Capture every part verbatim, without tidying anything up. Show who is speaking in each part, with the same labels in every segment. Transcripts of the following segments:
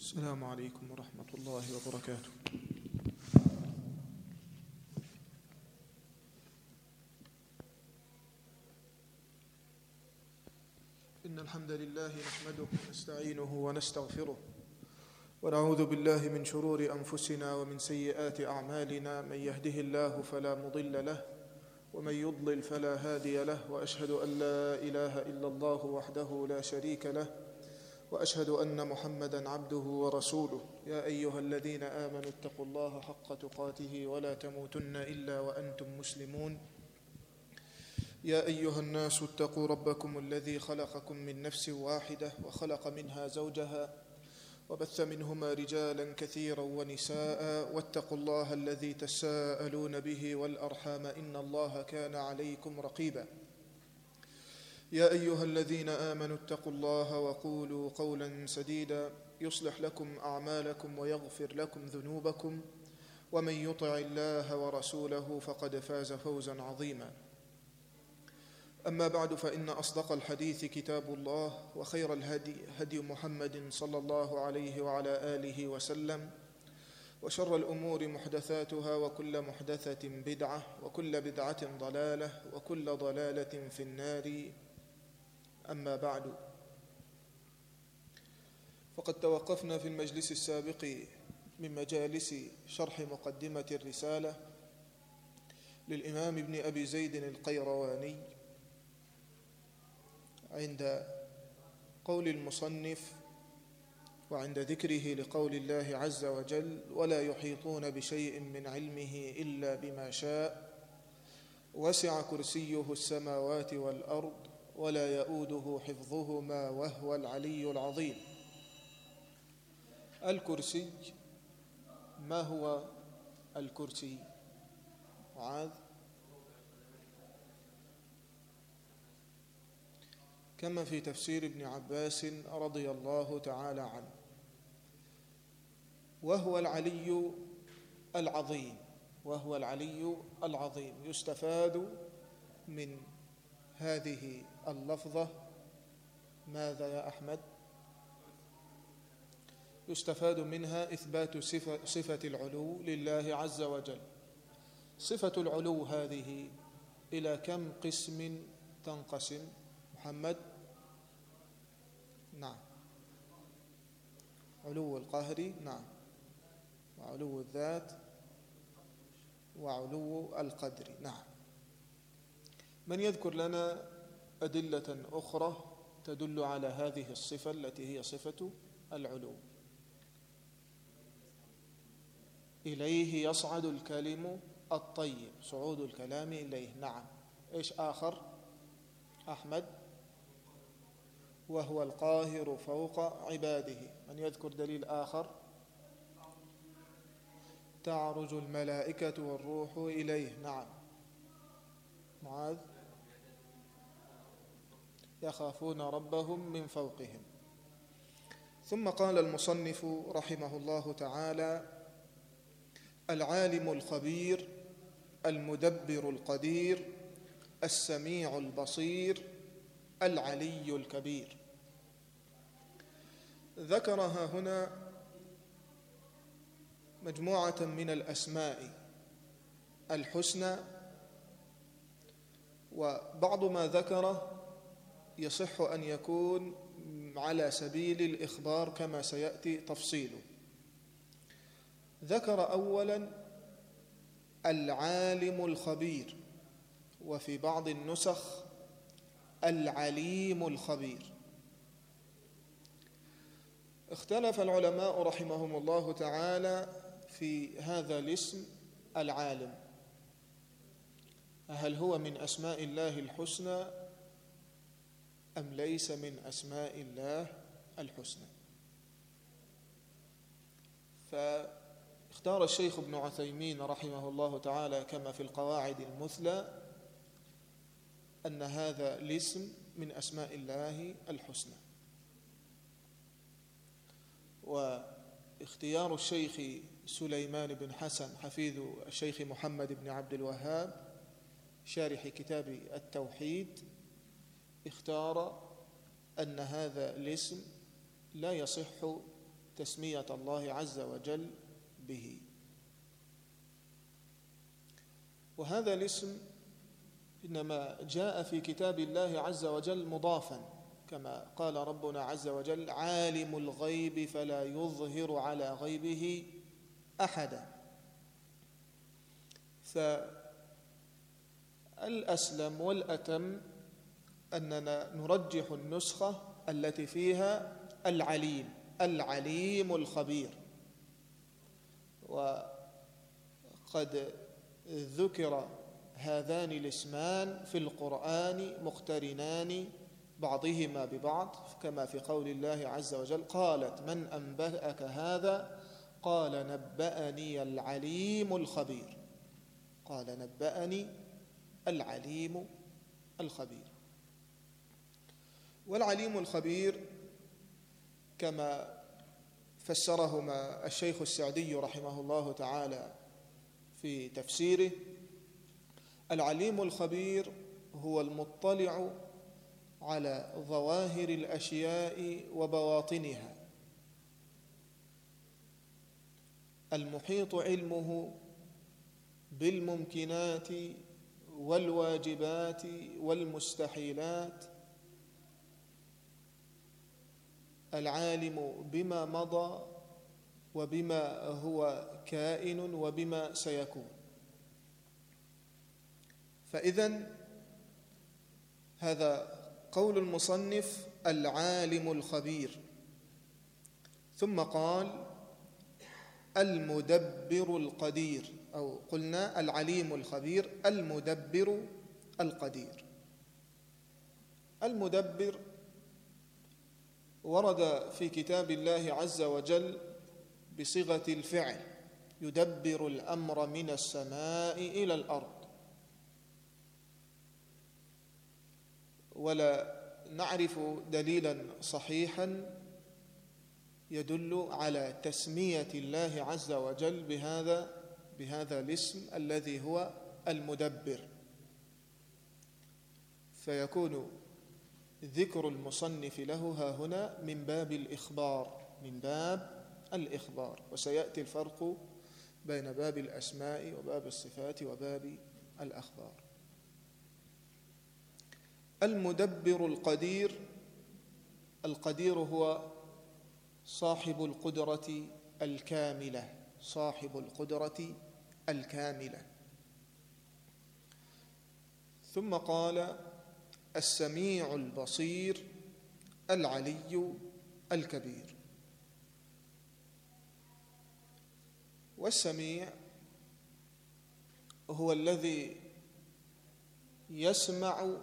Speaker 1: السلام عليكم ورحمة الله وبركاته. إن الحمد لله نحمده ونستعينه ونستغفره ونعوذ بالله من شرور أنفسنا ومن سيئات أعمالنا. من يهده الله فلا مضل له ومن يضلل فلا هادي له، وأشهد أن لا إله إلا الله وحده لا شريك له، وأشهد أن محمدًا عبده ورسوله. يا أيها الذين آمنوا اتقوا الله حق تقاته ولا تموتن إلا وأنتم مسلمون. يا أيها الناس اتقوا ربكم الذي خلقكم من نفس واحدة وخلق منها زوجها وبث منهما رجالا كثيرا ونساء، واتقوا الله الذي تساءلون به والأرحام إن الله كان عليكم رقيبا. يا أيها الذين آمنوا اتقوا الله وقولوا قولا سديدا يصلح لكم أعمالكم ويغفر لكم ذنوبكم، ومن يطع الله ورسوله فقد فاز فوزا عظيما. أما بعد، فإن أصدق الحديث كتاب الله، وخير الهدي هدي محمد صلى الله عليه وعلى آله وسلم، وشر الأمور محدثاتها، وكل محدثة بدعة، وكل بدعة ضلالة، وكل ضلالة في النار. أما بعد، فقد توقفنا في المجلس السابق من مجالس شرح مقدمة الرسالة للإمام ابن أبي زيد القيرواني عند قول المصنف وعند ذكره لقول الله عز وجل: ولا يحيطون بشيء من علمه إلا بما شاء، وسع كرسيه السماوات والأرض ولا يؤوده حفظهما وهو العلي العظيم. الكرسي، ما هو الكرسي؟ معاذ، كما في تفسير ابن عباس رضي الله تعالى عنه: وهو العلي العظيم. وهو العلي العظيم. يستفاد من هذه اللفظة ماذا يا أحمد؟ يستفاد منها إثبات صفة, صفة العلو لله عز وجل. صفة العلو هذه إلى كم قسم تنقسم محمد؟ نعم، علو القهر، نعم، وعلو الذات، وعلو القدر، نعم. من يذكر لنا أدلة أخرى تدل على هذه الصفة التي هي صفة العلو؟ إليه يصعد الكلم الطيب، صعود الكلام إليه، نعم. إيش آخر أحمد؟ وهو القاهر فوق عباده. من يذكر دليل آخر؟ تعرج الملائكة والروح إليه، نعم. معاذ؟ يخافون ربهم من فوقهم. ثم قال المصنف رحمه الله تعالى: العالم الخبير المدبر القدير السميع البصير العلي الكبير. ذكرها هنا مجموعة من الأسماء الحسنى، وبعض ما ذكره يصح أن يكون على سبيل الإخبار كما سيأتي تفصيله. ذكر أولا العالم الخبير، وفي بعض النسخ العليم الخبير. اختلف العلماء رحمهم الله تعالى في هذا الاسم العالم، هل هو من أسماء الله الحسنى أم ليس من أسماء الله الحسنى؟ فاختار الشيخ ابن عثيمين رحمه الله تعالى كما في القواعد المثلى أن هذا الاسم من أسماء الله الحسنى. واختيار الشيخ سليمان بن حسن حفيد الشيخ محمد بن عبد الوهاب شارح كتاب التوحيد اختار أن هذا الاسم لا يصح تسمية الله عز وجل به. وهذا الاسم إنما جاء في كتاب الله عز وجل مضافا، كما قال ربنا عز وجل: عالم الغيب فلا يظهر على غيبه أحدا. فالأسلم والأتم أننا نرجح النسخة التي فيها العليم، العليم الخبير. وقد ذكر هذان الاسمان في القرآن مقترنان بعضهما ببعض، كما في قول الله عز وجل: قالت من أنبأك هذا؟ قال نبأني العليم الخبير. قال نبأني العليم الخبير. والعليم الخبير كما فسرهما الشيخ السعدي رحمه الله تعالى في تفسيره: العليم الخبير هو المطلع على ظواهر الأشياء وبواطنها، المحيط علمه بالممكنات والواجبات والمستحيلات، العالم بما مضى وبما هو كائن وبما سيكون. فإذن هذا قول المصنف: العالم الخبير. ثم قال: المدبر القدير، أو قلنا العليم الخبير المدبر القدير. المدبر ورد في كتاب الله عز وجل بصيغة الفعل: يدبر الأمر من السماء إلى الأرض. ولا نعرف دليلا صحيحا يدل على تسمية الله عز وجل بهذا بهذا الاسم الذي هو المدبر، فيكون ذكر المصنف له ها هنا من باب الإخبار، من باب الإخبار. وسيأتي الفرق بين باب الأسماء وباب الصفات وباب الأخبار. المدبر القدير، القدير هو صاحب القدرة الكاملة، صاحب القدرة الكاملة. ثم قال: السميع البصير العلي الكبير. والسميع هو الذي يسمع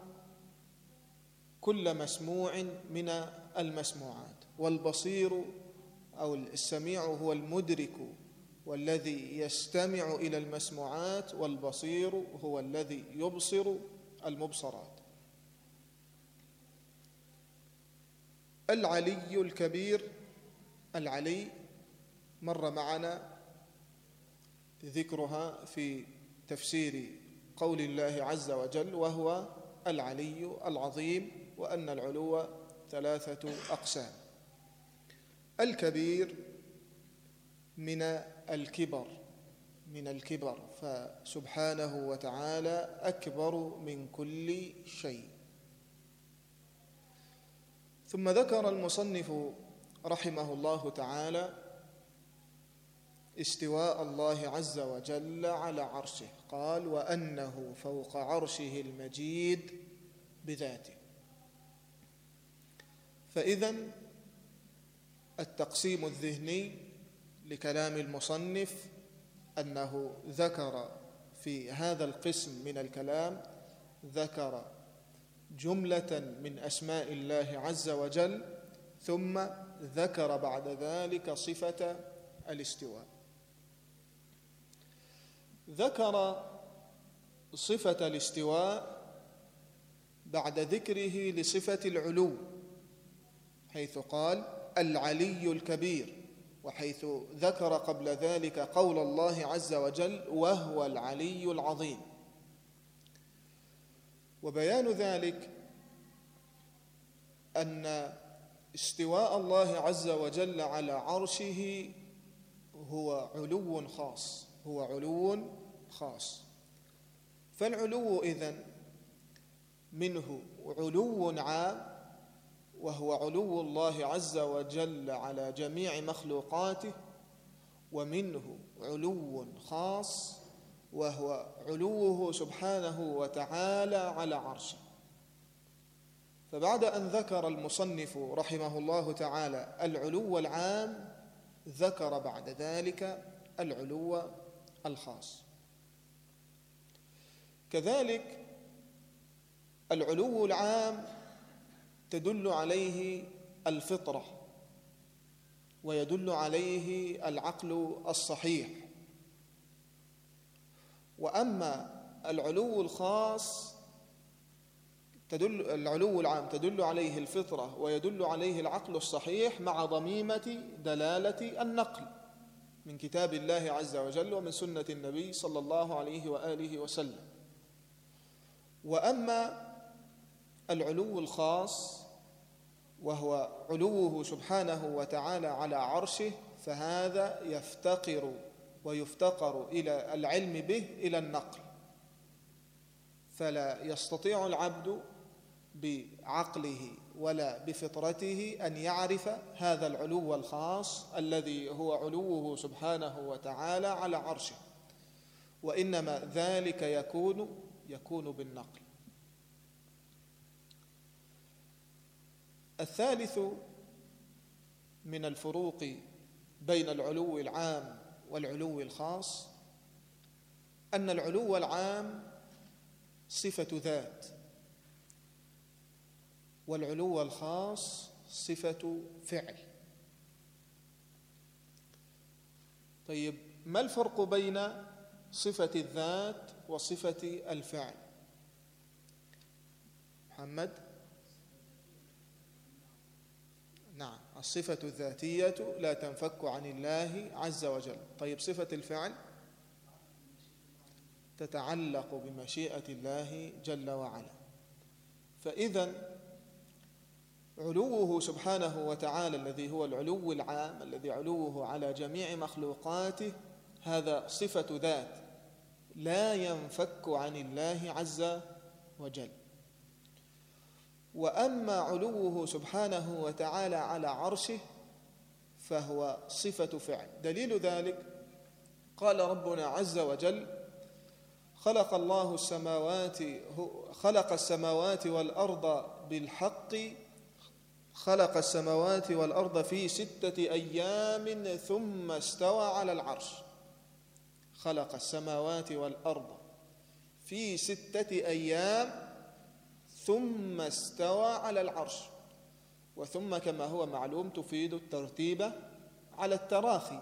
Speaker 1: كل مسموع من المسموعات، والبصير أو السميع هو المدرك والذي يستمع إلى المسموعات، والبصير هو الذي يبصر المبصرات. العلي الكبير، العلي مر معنا ذكرها في تفسير قول الله عز وجل: وهو العلي العظيم، وأن العلو ثلاثة أقسام. الكبير من الكبر، من الكبر، فسبحانه وتعالى أكبر من كل شيء. ثم ذكر المصنف رحمه الله تعالى استواء الله عز وجل على عرشه، قال: وأنه فوق عرشه المجيد بذاته. فإذن التقسيم الذهني لكلام المصنف أنه ذكر في هذا القسم من الكلام، ذكر جملة من أسماء الله عز وجل، ثم ذكر بعد ذلك صفة الاستواء. ذكر صفة الاستواء بعد ذكره لصفة العلو، حيث قال: العلي الكبير، وحيث ذكر قبل ذلك قول الله عز وجل: وهو العلي العظيم. وبيان ذلك أن استواء الله عز وجل على عرشه هو علو خاص، هو علو خاص. فالعلو إذن منه علو عام، وهو علو الله عز وجل على جميع مخلوقاته، ومنه علو خاص وهو علوه سبحانه وتعالى على عرشه. فبعد أن ذكر المصنف رحمه الله تعالى العلو العام، ذكر بعد ذلك العلو الخاص. كذلك العلو العام تدل عليه الفطرة، ويدل عليه العقل الصحيح. وأما العلو الخاص تدل العلو العام تدل عليه الفطرة ويدل عليه العقل الصحيح مع ضميمة دلالة النقل من كتاب الله عز وجل ومن سنة النبي صلى الله عليه وآله وسلم. وأما العلو الخاص وهو علوه سبحانه وتعالى على عرشه، فهذا يفتقر ويفتقر إلى العلم به إلى النقل، فلا يستطيع العبد بعقله ولا بفطرته أن يعرف هذا العلو الخاص الذي هو علوه سبحانه وتعالى على عرشه، وإنما ذلك يكون يكون بالنقل. الثالث من الفروق بين العلو العام والعلو الخاص أن العلو العام صفة ذات، والعلو الخاص صفة فعل. طيب، ما الفرق بين صفة الذات وصفة الفعل؟ محمد؟ نعم، الصفة الذاتية لا تنفك عن الله عز وجل. طيب، صفة الفعل تتعلق بمشيئة الله جل وعلا. فإذن علوه سبحانه وتعالى الذي هو العلو العام الذي علوه على جميع مخلوقاته، هذا صفة ذات لا ينفك عن الله عز وجل. وأما علوه سبحانه وتعالى على عرشه فهو صفة فعل. دليل ذلك قال ربنا عز وجل: خلق الله السماوات خلق السماوات والأرض بالحق خلق السماوات والأرض في ستة أيام ثم استوى على العرش. خلق السماوات والأرض في ستة أيام ثم استوى على العرش. وثم كما هو معلوم تفيد الترتيب على التراخي.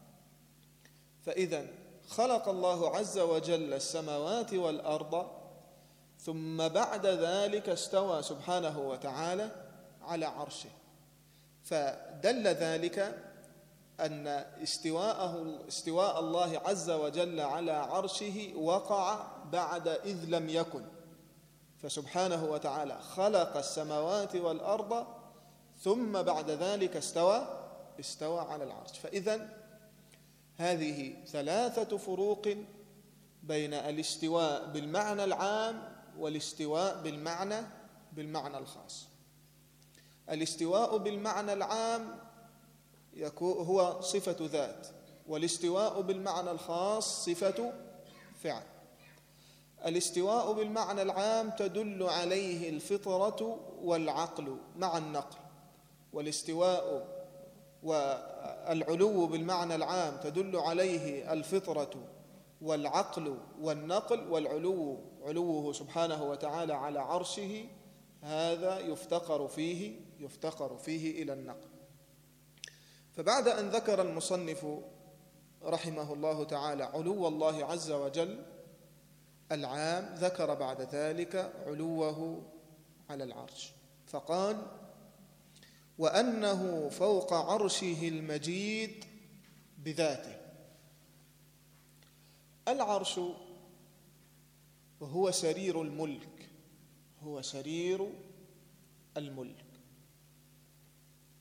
Speaker 1: فإذا خلق الله عز وجل السماوات والأرض ثم بعد ذلك استوى سبحانه وتعالى على عرشه، فدل ذلك أن استواءه استواء الله عز وجل على عرشه وقع بعد إذ لم يكن. فسبحانه وتعالى خلق السماوات والأرض ثم بعد ذلك استوى استوى على العرش. فإذن هذه ثلاثة فروق بين الاستواء بالمعنى العام والاستواء بالمعنى بالمعنى الخاص. الاستواء بالمعنى العام هو صفة ذات، والاستواء بالمعنى الخاص صفة فعل. الاستواء بالمعنى العام تدل عليه الفطرة والعقل مع النقل، والاستواء والعلو بالمعنى العام تدل عليه الفطرة والعقل والنقل، والعلو علوه سبحانه وتعالى على عرشه هذا يفتقر فيه يفتقر فيه إلى النقل. فبعد أن ذكر المصنف رحمه الله تعالى علو الله عز وجل العام، ذكر بعد ذلك علوه على العرش، فقال: وأنه فوق عرشه المجيد بذاته. العرش هو سرير الملك، هو سرير الملك.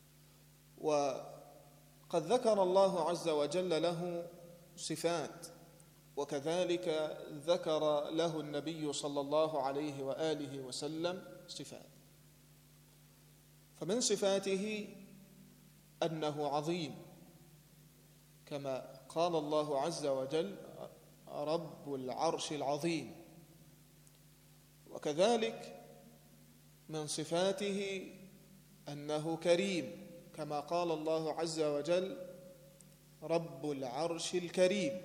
Speaker 1: وقد ذكر الله عز وجل له صفات، وكذلك ذكر له النبي صلى الله عليه وآله وسلم صفات. فمن صفاته أنه عظيم، كما قال الله عز وجل رب العرش العظيم. وكذلك من صفاته أنه كريم، كما قال الله عز وجل رب العرش الكريم.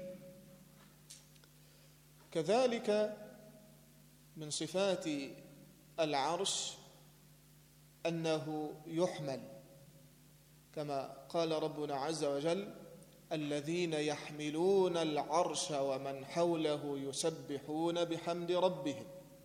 Speaker 1: كذلك من صفات العرش أنه يحمل، كما قال ربنا عز وجل الذين يحملون العرش ومن حوله يسبحون بحمد ربهم.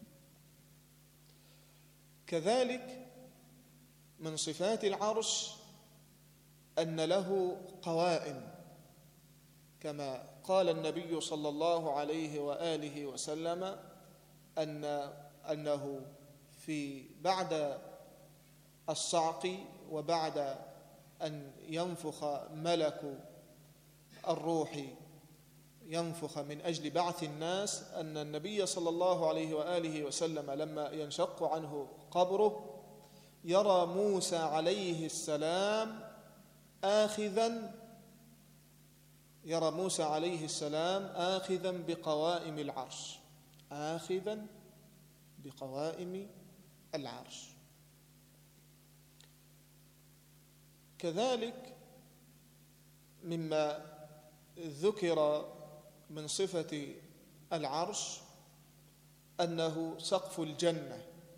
Speaker 1: كذلك من صفات العرش أن له قوائم، كما قال النبي صلى الله عليه وآله وسلم أن أنه في بعد الصعق وبعد أن ينفخ ملك الروح ينفخ من أجل بعث الناس، أن النبي صلى الله عليه وآله وسلم لما ينشق عنه قبره يرى موسى عليه السلام آخذا يرى موسى عليه السلام آخذا بقوائم العرش آخذا بقوائم العرش. كذلك مما ذكر من صفة العرش أنه سقف الجنة،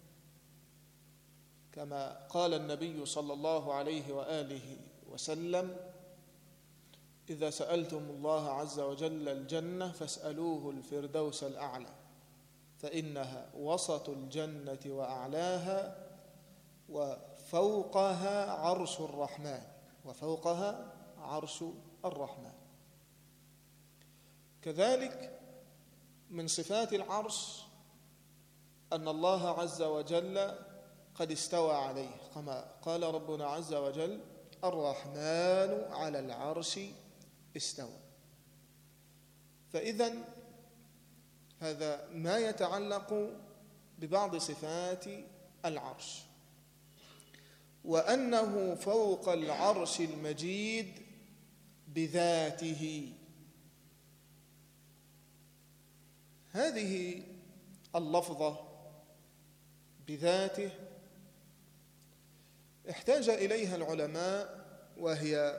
Speaker 1: كما قال النبي صلى الله عليه وآله وسلم إذا سألتم الله عز وجل الجنة فاسألوه الفردوس الأعلى فإنها وسط الجنة وأعلاها وفوقها عرش الرحمن وفوقها عرش الرحمن. كذلك من صفات العرش أن الله عز وجل قد استوى عليه، كما قال ربنا عز وجل الرحمن على العرش استوى. فإذن هذا ما يتعلق ببعض صفات العرش. وأنه فوق العرش المجيد بذاته. هذه اللفظة بذاته احتاج إليها العلماء، وهي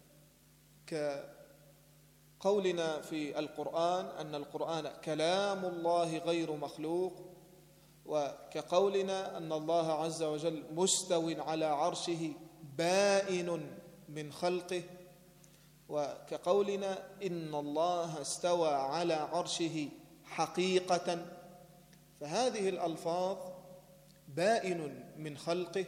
Speaker 1: كقولنا في القرآن أن القرآن كلام الله غير مخلوق، وكقولنا أن الله عز وجل مستو على عرشه بائن من خلقه، وكقولنا إن الله استوى على عرشه حقيقة. فهذه الألفاظ بائن من خلقه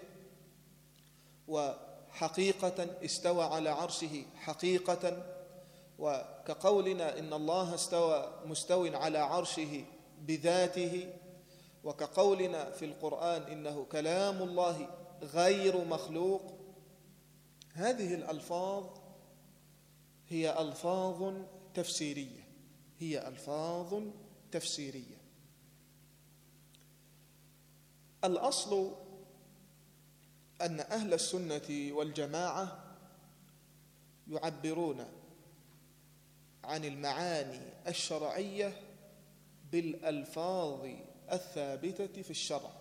Speaker 1: وحقيقة استوى على عرشه حقيقة، وكقولنا إن الله استوى مستو على عرشه بذاته، وكقولنا في القرآن إنه كلام الله غير مخلوق. هذه الألفاظ هي ألفاظ تفسيرية هي ألفاظ تفسيرية. الأصل أن أهل السنة والجماعة يعبرون عن المعاني الشرعية بالألفاظ الثابتة في الشرع.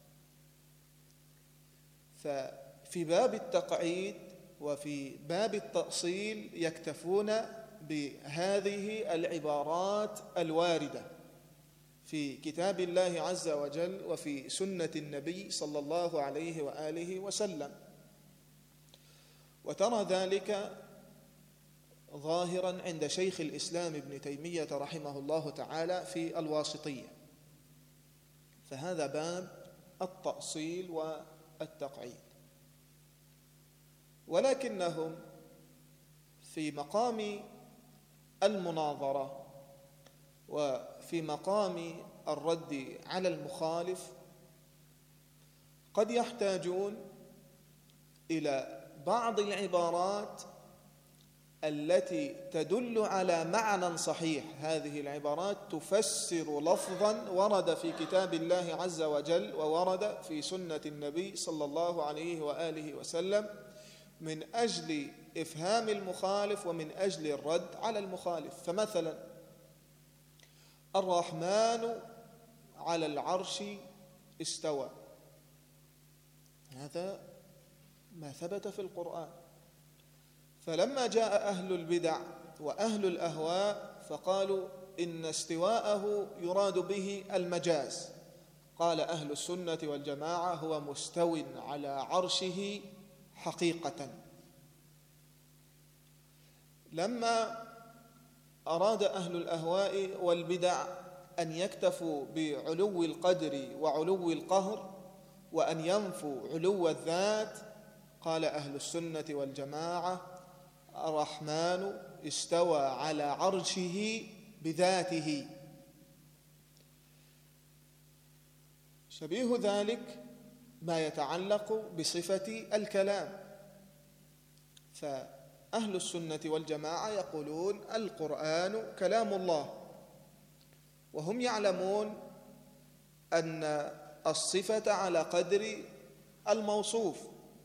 Speaker 1: ففي باب التقعيد وفي باب التأصيل يكتفون بهذه العبارات الواردة في كتاب الله عز وجل وفي سنة النبي صلى الله عليه وآله وسلم. وترى ذلك ظاهرا عند شيخ الإسلام ابن تيمية رحمه الله تعالى في الواسطية. فهذا باب التأصيل والتقعيد. ولكنهم في مقام المناظرة وفي مقام الرد على المخالف قد يحتاجون إلى بعض العبارات التي تدل على معنى صحيح، هذه العبارات تفسر لفظا ورد في كتاب الله عز وجل وورد في سنة النبي صلى الله عليه وآله وسلم، من أجل إفهام المخالف ومن أجل الرد على المخالف. فمثلا الرحمن على العرش استوى، هذا ما ثبت في القرآن. فلما جاء أهل البدع وأهل الأهواء فقالوا إن استواءه يراد به المجاز، قال أهل السنة والجماعة هو مستو على عرشه حقيقة. لما أراد أهل الأهواء والبدع أن يكتفوا بعلو القدر وعلو القهر وأن ينفوا علو الذات، قال أهل السنة والجماعة الرحمن استوى على عرشه بذاته. شبيه ذلك ما يتعلق بصفة الكلام، فأهل السنة والجماعة يقولون القرآن كلام الله، وهم يعلمون أن الصفة على قدر الموصوف.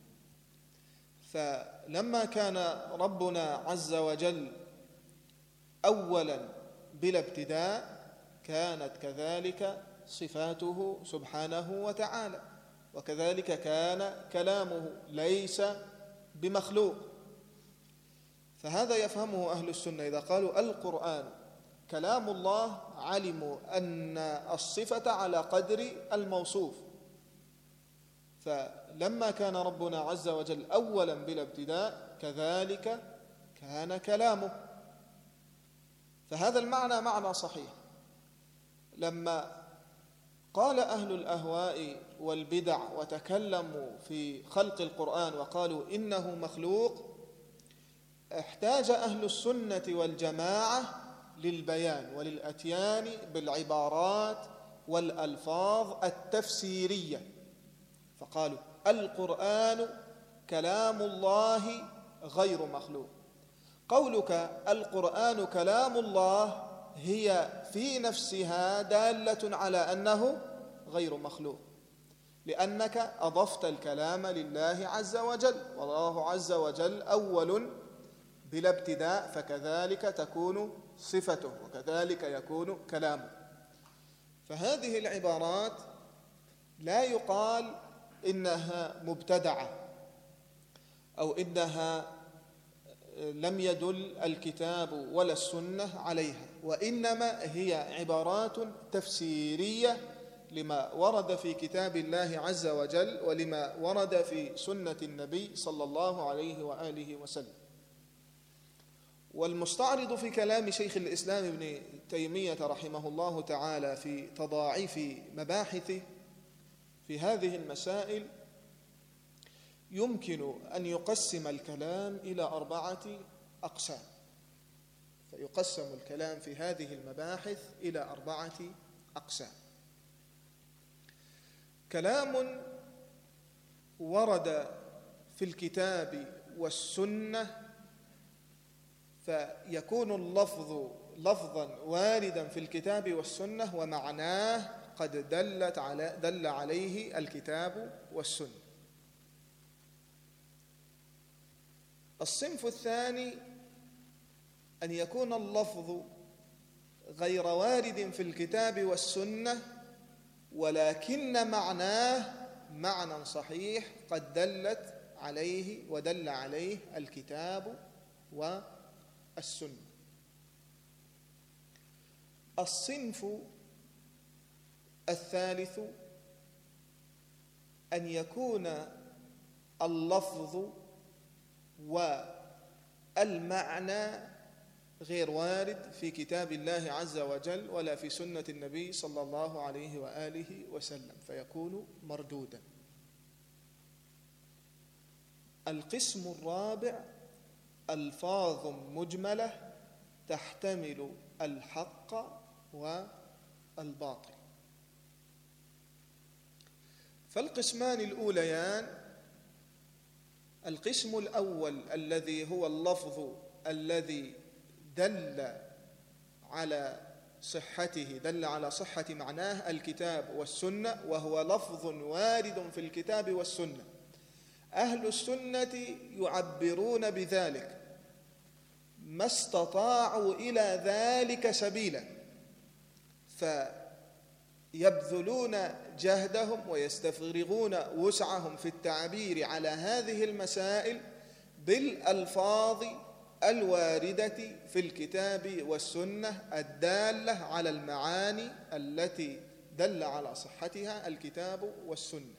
Speaker 1: فلما كان ربنا عز وجل أولا بلا ابتداء كانت كذلك صفاته سبحانه وتعالى، وكذلك كان كلامه ليس بمخلوق. فهذا يفهمه أهل السنة إذا قالوا القرآن كلام الله، علموا أن الصفة على قدر الموصوف. فلما كان ربنا عز وجل أولا بلا ابتداء كذلك كان كلامه، فهذا المعنى معنى صحيح. لما قال أهل الأهواء والبدع وتكلموا في خلق القرآن وقالوا إنه مخلوق، احتاج أهل السنة والجماعة للبيان وللأتيان بالعبارات والألفاظ التفسيرية، فقالوا القرآن كلام الله غير مخلوق. قولك القرآن كلام الله هي في نفسها دالة على أنه غير مخلوق، لأنك أضفت الكلام لله عز وجل، والله عز وجل أول بلا ابتداء، فكذلك تكون صفته وكذلك يكون كلامه. فهذه العبارات لا يقال إنها مبتدعة أو إنها لم يدل الكتاب ولا السنة عليها، وإنما هي عبارات تفسيرية لما ورد في كتاب الله عز وجل ولما ورد في سنة النبي صلى الله عليه وآله وسلم. والمستعرض في كلام شيخ الإسلام ابن تيمية رحمه الله تعالى في تضاعيف مباحثه في هذه المسائل يمكن أن يقسم الكلام إلى أربعة أقسام. فيقسم الكلام في هذه المباحث إلى أربعة أقسام: كلام ورد في الكتاب والسنة فيكون اللفظ لفظا واردا في الكتاب والسنة ومعناه قد دلت على دل عليه الكتاب والسنة. الصنف الثاني أن يكون اللفظ غير وارد في الكتاب والسنة ولكن معناه معنى صحيح قد دلت عليه ودل عليه الكتاب والسنة. الصنف الثالث أن يكون اللفظ والمعنى غير وارد في كتاب الله عز وجل ولا في سنة النبي صلى الله عليه وآله وسلم فيكون مردودا. القسم الرابع ألفاظ مجملة تحتمل الحق والباطل. فالقسمان الأوليان القسم الأول الذي هو اللفظ الذي دل على صحته دل على صحة معناه الكتاب والسنة، وهو لفظ وارد في الكتاب والسنة. أهل السنة يعبرون بذلك ما استطاعوا إلى ذلك سبيلا، فيبذلون جهدهم ويستفرغون وسعهم في التعبير على هذه المسائل بالألفاظ الواردة في الكتاب والسنة الدالة على المعاني التي دل على صحتها الكتاب والسنة.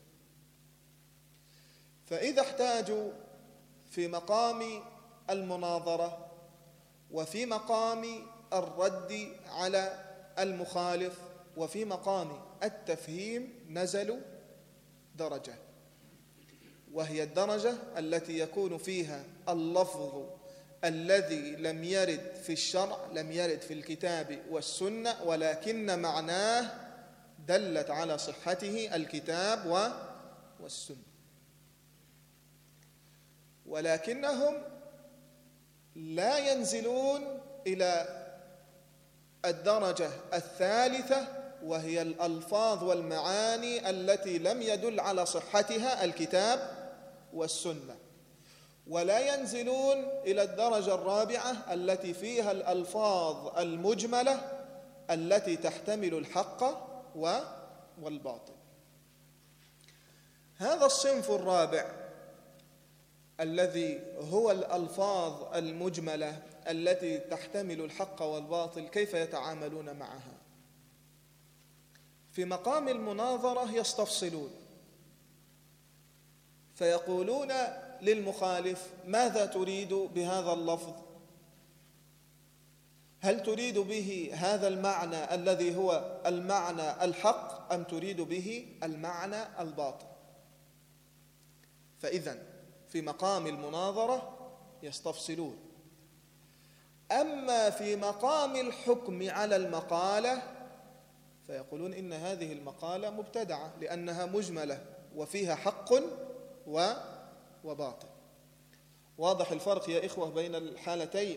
Speaker 1: فإذا احتاجوا في مقام المناظرة وفي مقام الرد على المخالف وفي مقام التفهيم نزلوا درجة، وهي الدرجة التي يكون فيها اللفظ الذي لم يرد في الشرع، لم يرد في الكتاب والسنة، ولكن معناه دلت على صحته الكتاب والسنة، ولكنهم لا ينزلون إلى الدرجة الثالثة، وهي الألفاظ والمعاني التي لم يدل على صحتها الكتاب والسنة، ولا ينزلون إلى الدرجة الرابعة التي فيها الألفاظ المجملة التي تحتمل الحق والباطل. هذا الصنف الرابع الذي هو الألفاظ المجملة التي تحتمل الحق والباطل، كيف يتعاملون معها؟ في مقام المناظرة يستفصلون فيقولون للمخالف: ماذا تريد بهذا اللفظ؟ هل تريد به هذا المعنى الذي هو المعنى الحق أم تريد به المعنى الباطل؟ فإذن في مقام المناظرة يستفصلون. أما في مقام الحكم على المقالة فيقولون إن هذه المقالة مبتدعة لأنها مجملة وفيها حق وباطل. واضح الفرق يا إخوة بين الحالتين؟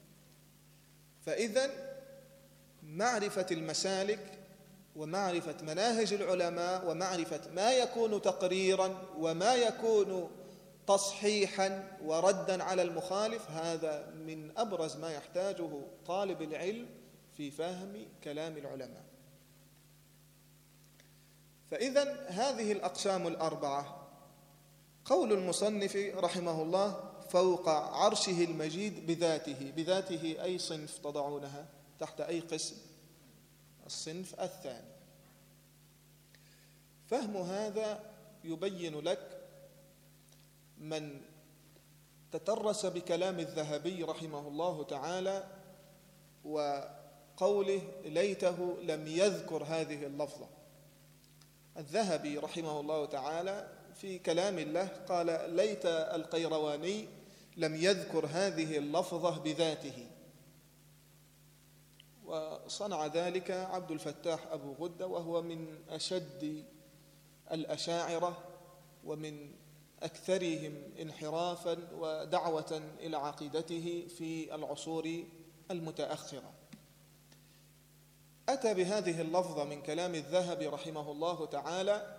Speaker 1: فإذن معرفة المسالك ومعرفة مناهج العلماء ومعرفة ما يكون تقريرا وما يكون تصحيحا وردا على المخالف، هذا من أبرز ما يحتاجه طالب العلم في فهم كلام العلماء. فإذن هذه الأقسام الأربعة، قول المصنف رحمه الله: فوق عرشه المجيد بذاته. بذاته أي صنف تضعونها تحت أي قسم؟ الصنف الثاني. فهم هذا يبين لك من تترس بكلام الذهبي رحمه الله تعالى وقوله: ليته لم يذكر هذه اللفظة. الذهبي رحمه الله تعالى في كلام الله قال: ليت القيرواني لم يذكر هذه اللفظة بذاته. وصنع ذلك عبد الفتاح أبو غدة، وهو من أشد الأشاعرة ومن أكثرهم انحرافا ودعوة إلى عقيدته في العصور المتأخرة. أتى بهذه اللفظة من كلام الذهبي رحمه الله تعالى،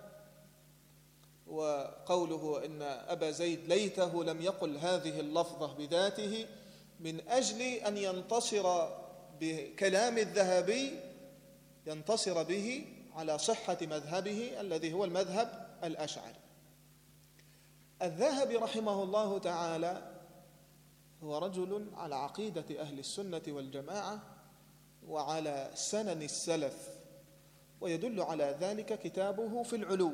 Speaker 1: وقوله إن أبا زيد ليته لم يقل هذه اللفظة بذاته من أجل أن ينتصر بكلام الذهبي، ينتصر به على صحة مذهبه الذي هو المذهب الأشعري. الذهبي رحمه الله تعالى هو رجل على عقيدة أهل السنة والجماعة وعلى سنن السلف، ويدل على ذلك كتابه في العلو.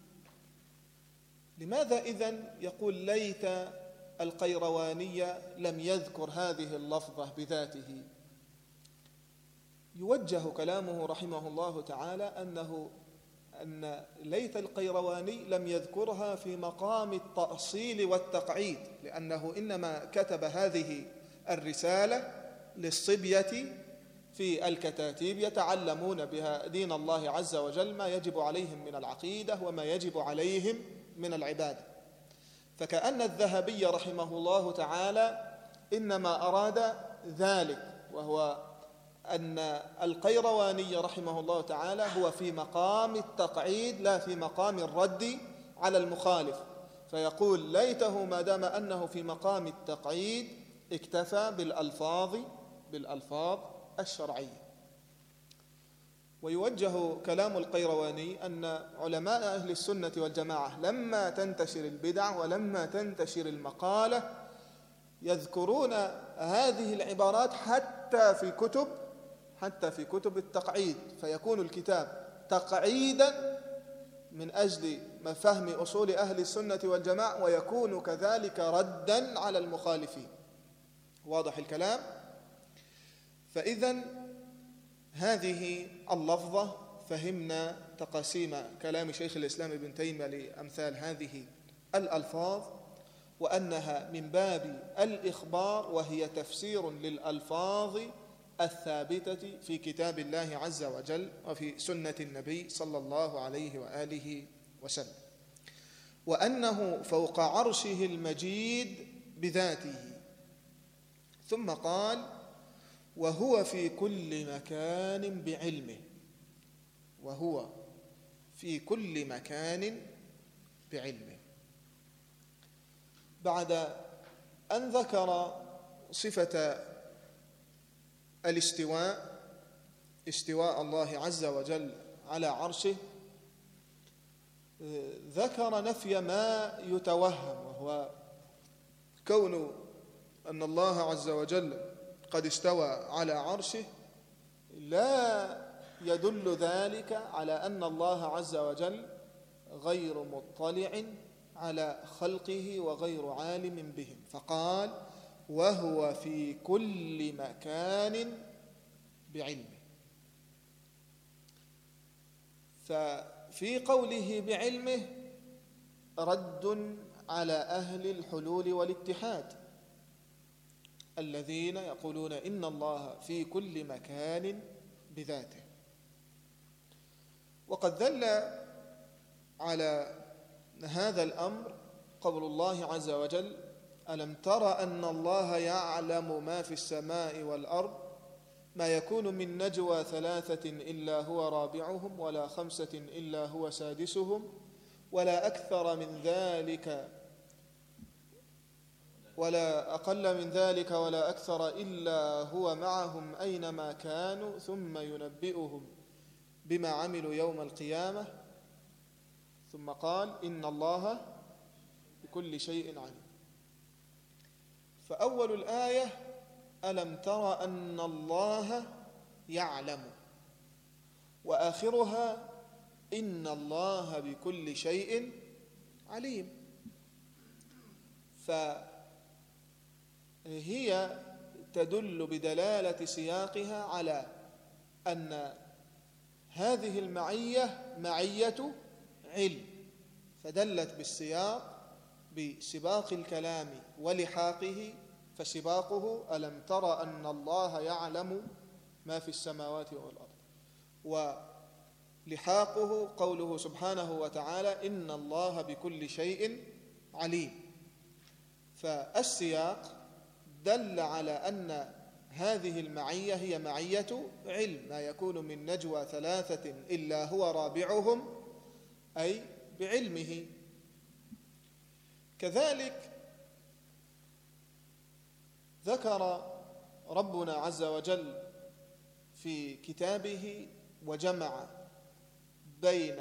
Speaker 1: لماذا إذن يقول ليت القيرواني لم يذكر هذه اللفظة بذاته؟ يوجه كلامه رحمه الله تعالى أنه أن ليت القيرواني لم يذكرها في مقام التأصيل والتقعيد، لأنه إنما كتب هذه الرسالة للصبية في الكتاتيب يتعلمون بها دين الله عز وجل، ما يجب عليهم من العقيدة وما يجب عليهم من العبادة. فكأن الذهبي رحمه الله تعالى إنما أراد ذلك، وهو أن القيرواني رحمه الله تعالى هو في مقام التقعيد لا في مقام الرد على المخالف، فيقول ليته ما دام أنه في مقام التقعيد اكتفى بالألفاظ بالألفاظ الشرعية. ويوجه كلام القيرواني أن علماء أهل السنة والجماعة لما تنتشر البدع ولما تنتشر المقالة يذكرون هذه العبارات حتى في كتب حتى في كتب التقعيد، فيكون الكتاب تقعيدا من أجل فهم أصول أهل السنة والجماعة، ويكون كذلك ردا على المخالفين. واضح الكلام؟ فإذن هذه اللفظة فهمنا تقاسيم كلام شيخ الإسلام ابن تيمية لأمثال هذه الألفاظ، وأنها من باب الإخبار، وهي تفسير للألفاظ الثابتة في كتاب الله عز وجل وفي سنة النبي صلى الله عليه وآله وسلم، وأنه فوق عرشه المجيد بذاته. ثم قال وهو في كل مكان بعلمه، وهو في كل مكان بعلمه. بعد أن ذكر صفة الاستواء، استواء الله عز وجل على عرشه، ذكر نفي ما يتوهم، وهو كون أن الله عز وجل قد استوى على عرشه لا يدل ذلك على أن الله عز وجل غير مطلع على خلقه وغير عالم بهم، فقال وهو في كل مكان بعلمه. ففي قوله بعلمه رد على أهل الحلول والاتحاد الذين يقولون إن الله في كل مكان بذاته. وقد دل على هذا الأمر قول الله عز وجل ألم تر أن الله يعلم ما في السماء والأرض ما يكون من نجوى ثلاثة إلا هو رابعهم ولا خمسة إلا هو سادسهم ولا أكثر من ذلك ولا أقل من ذلك ولا أكثر إلا هو معهم أينما كانوا ثم ينبئهم بما عملوا يوم القيامة. ثم قال إن الله بكل شيء عليم. فأول الآية ألم تر أن الله يعلم، وآخرها إن الله بكل شيء عليم. فهي تدل بدلالة سياقها على أن هذه المعية معية علم، فدلت بالسياق بسباق الكلام ولحاقه، فسباقه ألم تر أن الله يعلم ما في السماوات والأرض، ولحاقه قوله سبحانه وتعالى إن الله بكل شيء عليم. فالسياق دل على أن هذه المعية هي معية علم، ما يكون من نجوى ثلاثة إلا هو رابعهم أي بعلمه. كذلك ذكر ربنا عز وجل في كتابه وجمع بين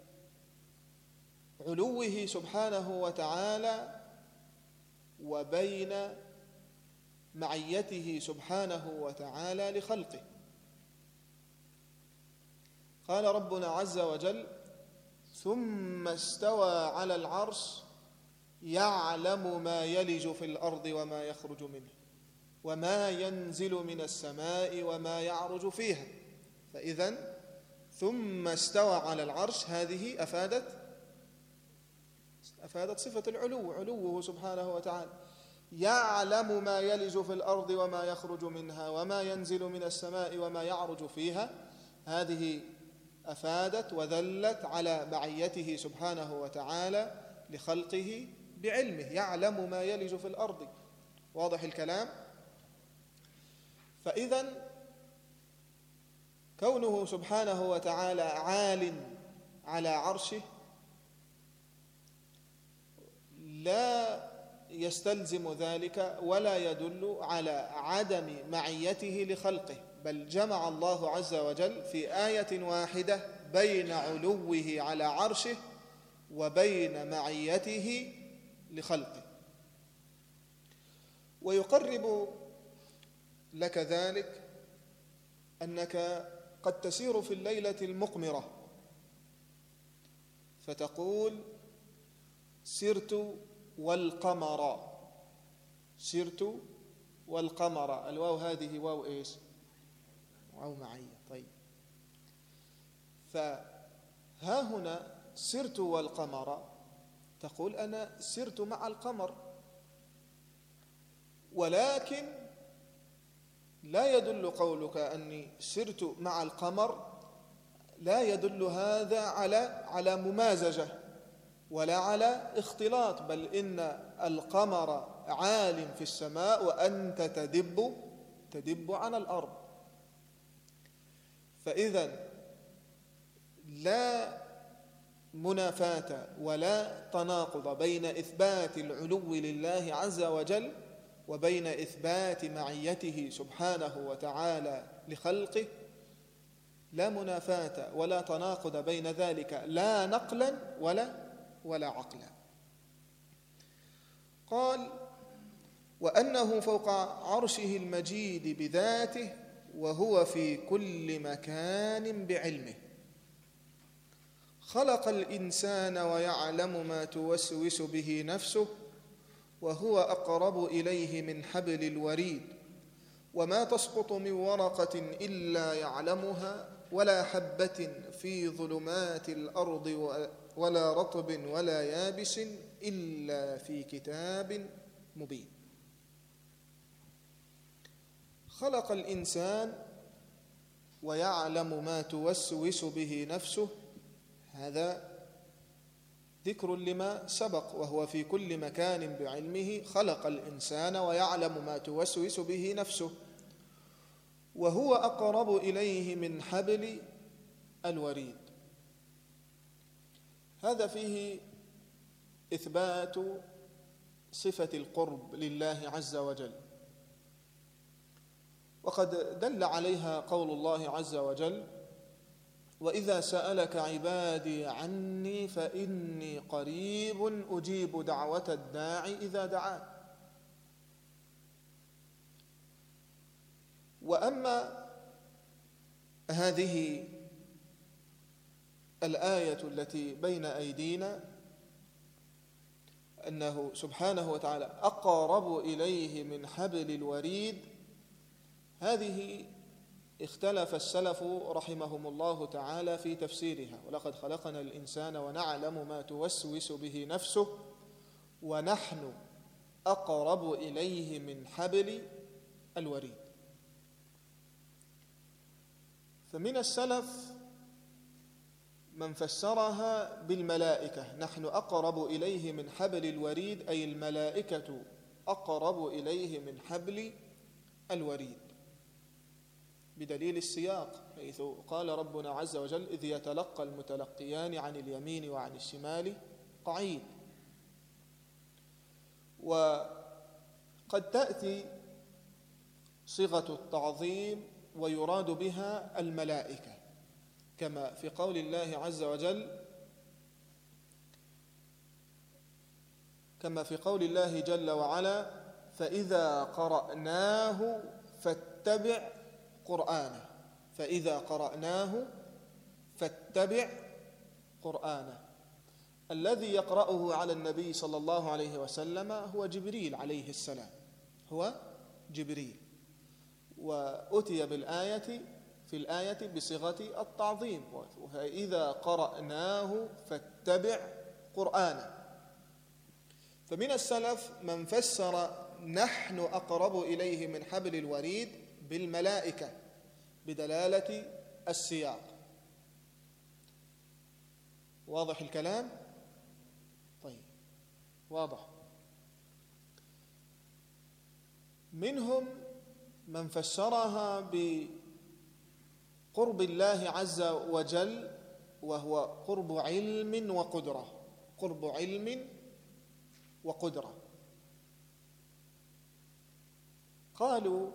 Speaker 1: علوه سبحانه وتعالى وبين معيته سبحانه وتعالى لخلقه. قال ربنا عز وجل ثم استوى على العرش يعلم ما يلج في الأرض وما يخرج منه وما ينزل من السماء وما يعرج فيها. فإذن ثم استوى على العرش هذه أفادت أفادت صفة العلو، علوه سبحانه وتعالى. يعلم ما يلج في الأرض وما يخرج منها وما ينزل من السماء وما يعرج فيها، هذه أفادت ودلت على معيته سبحانه وتعالى لخلقه بعلمه، يعلم ما يلج في الأرض. واضح الكلام؟ فإذن كونه سبحانه وتعالى عال على عرشه لا يستلزم ذلك ولا يدل على عدم معيته لخلقه، بل جمع الله عز وجل في آية واحدة بين علوه على عرشه وبين معيته لخلقه. ويقرب لك ذلك أنك قد تسير في الليلة المقمرة فتقول سرت والقمر، سرت والقمر، الواو هذه واو إيش؟ واو معية. طيب، فها هنا سرت والقمر، تقول أنا سرت مع القمر، ولكن لا يدل قولك أني سرت مع القمر، لا يدل هذا على على ممازجة ولا على اختلاط، بل إن القمر عال في السماء وأنت تدب تدب على الأرض. فإذا لا منافاة ولا تناقض بين إثبات العلو لله عز وجل وبين إثبات معيته سبحانه وتعالى لخلقه، لا منافاة ولا تناقض بين ذلك، لا نقلا ولا ولا عقلا. قال وأنه فوق عرشه المجيد بذاته وهو في كل مكان بعلمه، خلق الإنسان ويعلم ما توسوس به نفسه وهو أقرب إليه من حبل الوريد، وما تسقط من ورقة إلا يعلمها ولا حبة في ظلمات الأرض ولا رطب ولا يابس إلا في كتاب مبين. خلق الإنسان ويعلم ما توسوس به نفسه، هذا ذكر لما سبق، وهو في كل مكان بعلمه. خلق الإنسان ويعلم ما توسوس به نفسه وهو أقرب إليه من حبل الوريد. هذا فيه إثبات صفة القرب لله عز وجل، وقد دل عليها قول الله عز وجل وإذا سألك عبادي عني فإني قريب أجيب دعوة الداعي إذا دعان. وأما هذه الآية التي بين أيدينا أنه سبحانه وتعالى أقرب إليه من حبل الوريد، هذه اختلف السلف رحمهم الله تعالى في تفسيرها. ولقد خلقنا الإنسان ونعلم ما توسوس به نفسه ونحن أقرب إليه من حبل الوريد. فمن السلف من فسرها بالملائكة، نحن أقرب إليه من حبل الوريد، أي الملائكة أقرب إليه من حبل الوريد، بدليل السياق، حيث قال ربنا عز وجل إذ يتلقى المتلقيان عن اليمين وعن الشمال قعيد. وقد تأتي صيغة التعظيم ويراد بها الملائكة، كما في قول الله عز وجل كما في قول الله جل وعلا فإذا قرأناه فاتبع قرآنه، فإذا قرأناه فاتبع قرآنه. الذي يقرأه على النبي صلى الله عليه وسلم هو جبريل عليه السلام، هو جبريل، وأتي بالآية في الآية بصيغة التعظيم فإذا قرأناه فاتبع قرآنه. فمن السلف من فسر نحن أقرب إليه من حبل الوريد بالملائكة بدلالة السياق. واضح الكلام؟ طيب، واضح. منهم من فسرها بقرب الله عز وجل، وهو قرب علم وقدرة، قرب علم وقدرة. قالوا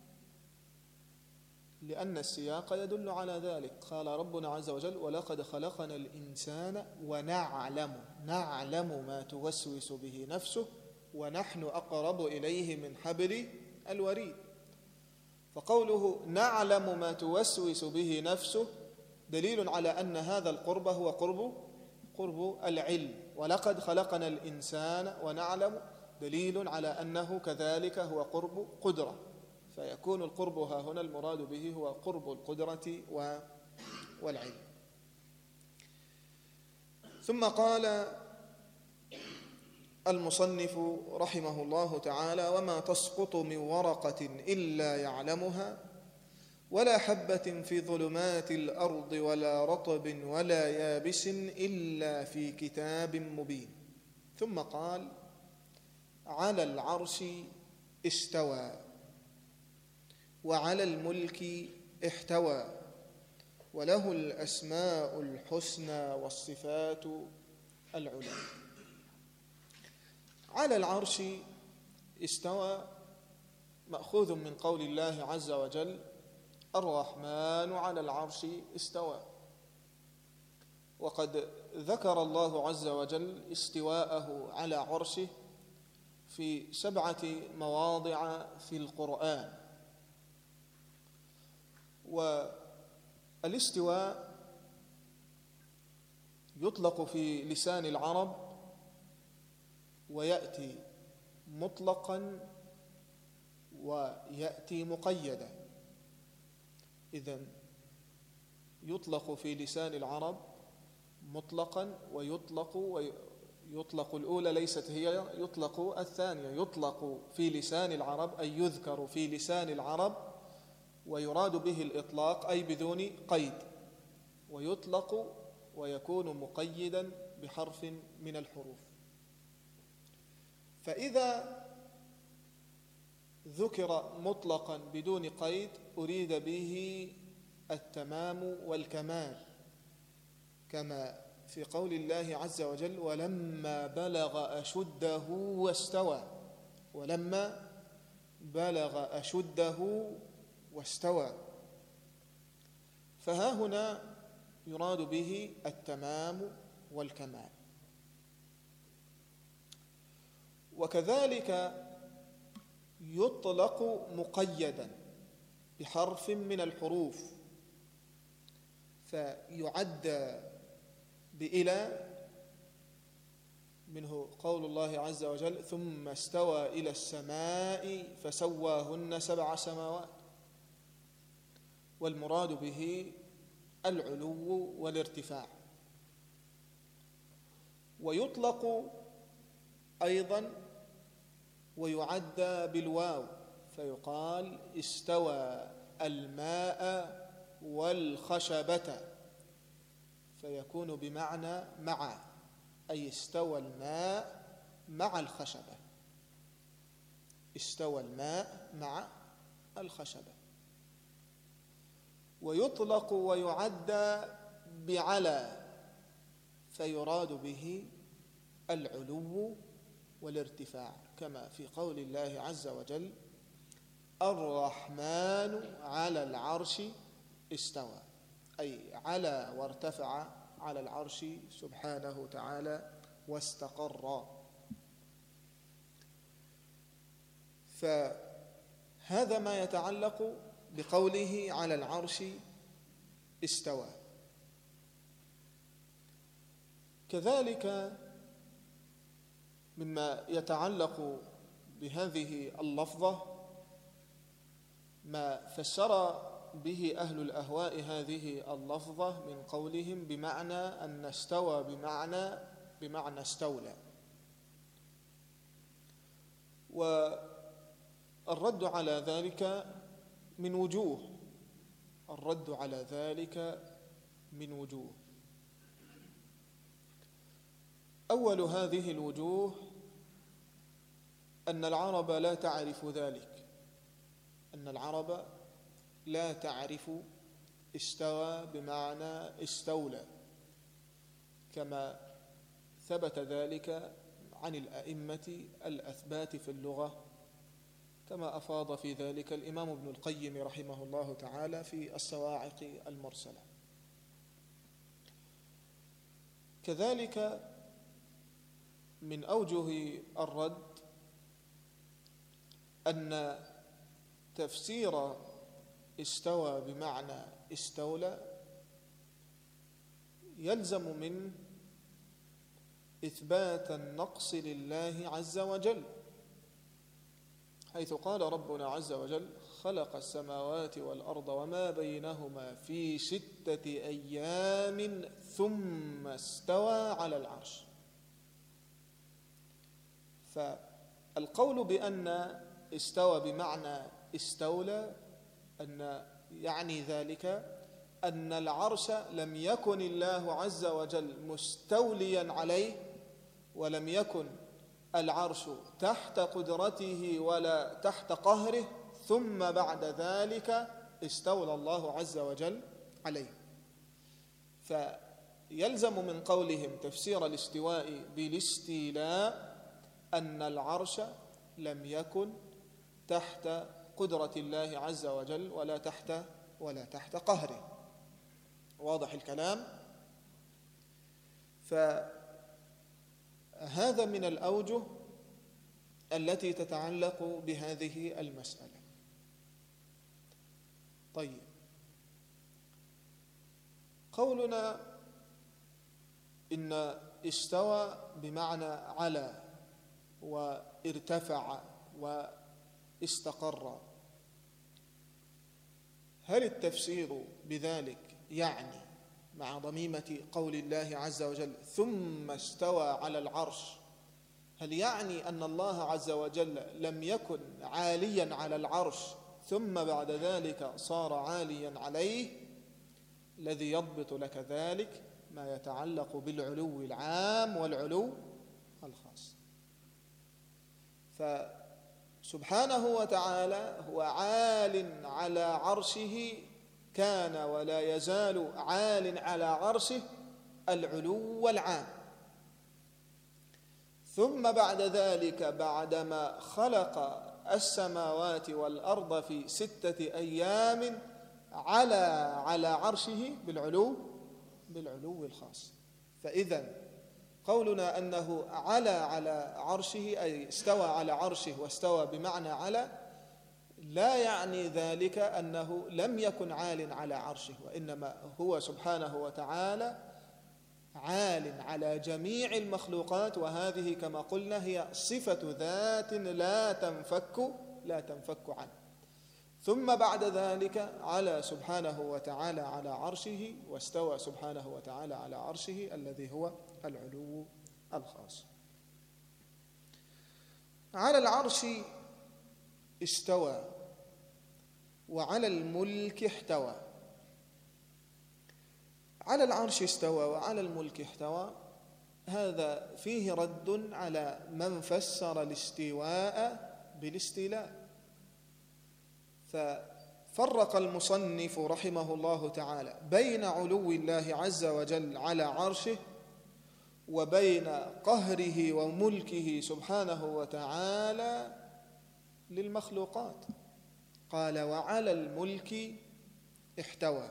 Speaker 1: لأن السياق يدل على ذلك. قال ربنا عز وجل: ولقد خلقنا الإنسان ونعلم نعلم ما توسوس به نفسه ونحن أقرب إليه من حبل الوريد. فقوله نعلم ما توسوس به نفسه دليل على أن هذا القرب هو قرب قرب العلم. ولقد خلقنا الإنسان ونعلم دليل على أنه كذلك هو قرب قدرة، فيكون القرب ها هنا المراد به هو قرب القدرة والعلم. ثم قال المصنف رحمه الله تعالى: وما تسقط من ورقة إلا يعلمها ولا حبة في ظلمات الأرض ولا رطب ولا يابس إلا في كتاب مبين. ثم قال: على العرش استوى وعلى الملك احتوى وله الأسماء الحسنى والصفات العلى. على العرش استوى مأخوذ من قول الله عز وجل: الرحمن على العرش استوى. وقد ذكر الله عز وجل استواءه على عرشه في سبعة مواضع في القرآن. والاستواء يطلق في لسان العرب ويأتي مطلقا ويأتي مقيدا. إذن يطلق في لسان العرب مطلقا ويطلق ويطلق الأولى ليست هي يطلق الثانية. يطلق في لسان العرب أي يذكر في لسان العرب ويراد به الإطلاق أي بدون قيد، ويطلق ويكون مقيدا بحرف من الحروف. فإذا ذكر مطلقا بدون قيد أريد به التمام والكمال، كما في قول الله عز وجل: ولما بلغ أشده واستوى. ولما بلغ أشده واستوى. فها هنا يراد به التمام والكمال. وكذلك يطلق مقيدا بحرف من الحروف، فيعد بإلى، منه قول الله عز وجل: ثم استوى إلى السماء فسواهن سبع سماوات. والمراد به العلو والارتفاع. ويطلق أيضا ويعدى بالواو، فيقال: استوى الماء والخشبة، فيكون بمعنى مع، أي استوى الماء مع الخشبة. استوى الماء مع الخشبة. ويطلق ويعدى بعلى، فيراد به العلو والارتفاع، كما في قول الله عز وجل: الرحمن على العرش استوى، أي على وارتفع على العرش سبحانه وتعالى واستقر. فهذا ما يتعلق بقوله على العرش استوى. كذلك مما يتعلق بهذه اللفظة ما فسر به أهل الأهواء هذه اللفظة من قولهم بمعنى أن استوى بمعنى بمعنى استولى. والرد على ذلك من وجوه الرد على ذلك من وجوه أول هذه الوجوه أن العرب لا تعرف ذلك، أن العرب لا تعرف استوى بمعنى استولى، كما ثبت ذلك عن الأئمة الأثبات في اللغة، كما أفاض في ذلك الإمام ابن القيم رحمه الله تعالى في الصواعق المرسلة. كذلك من أوجه الرد أن تفسير استوى بمعنى استولى يلزم من إثبات النقص لله عز وجل، حيث قال ربنا عز وجل: خلق السماوات والأرض وما بينهما في ستة أيام ثم استوى على العرش. فالقول بأن استوى بمعنى استولى أن يعني ذلك أن العرش لم يكن الله عز وجل مستوليا عليه، ولم يكن العرش تحت قدرته ولا تحت قهره، ثم بعد ذلك استولى الله عز وجل عليه. فيلزم من قولهم تفسير الاستواء بالاستيلاء أن العرش لم يكن تحت قدرة الله عز وجل ولا تحت ولا تحت قهره. واضح الكلام؟ فهذا من الأوجه التي تتعلق بهذه المسألة. طيب، قولنا إن استوى بمعنى على وارتفع واستقر، هل التفسير بذلك يعني مع ضميمة قول الله عز وجل ثم استوى على العرش، هل يعني أن الله عز وجل لم يكن عاليا على العرش ثم بعد ذلك صار عاليا عليه؟ الذي يضبط لك ذلك ما يتعلق بالعلو العام والعلو الخاص. فسبحانه وتعالى هو عال على عرشه، كان ولا يزال عال على عرشه العلو العام. ثم بعد ذلك بعدما خلق السماوات والأرض في ستة أيام على على عرشه بالعلو بالعلو الخاص. فإذا قولنا أنه على على عرشه أي استوى على عرشه، واستوى بمعنى على، لا يعني ذلك أنه لم يكن عال على عرشه، وإنما هو سبحانه وتعالى عال على جميع المخلوقات، وهذه كما قلنا هي صفة ذات لا تنفك لا تنفك عنه. ثم بعد ذلك على سبحانه وتعالى على عرشه، واستوى سبحانه وتعالى على عرشه الذي هو العلو الخاص. على العرش استوى، وعلى الملك احتوى. على العرش استوى وعلى الملك احتوى، هذا فيه رد على من فسر الاستواء بالاستيلاء. ففرق المصنف رحمه الله تعالى بين علو الله عز وجل على عرشه وبين قهره وملكه سبحانه وتعالى للمخلوقات. قال: وعلى الملك احتوى.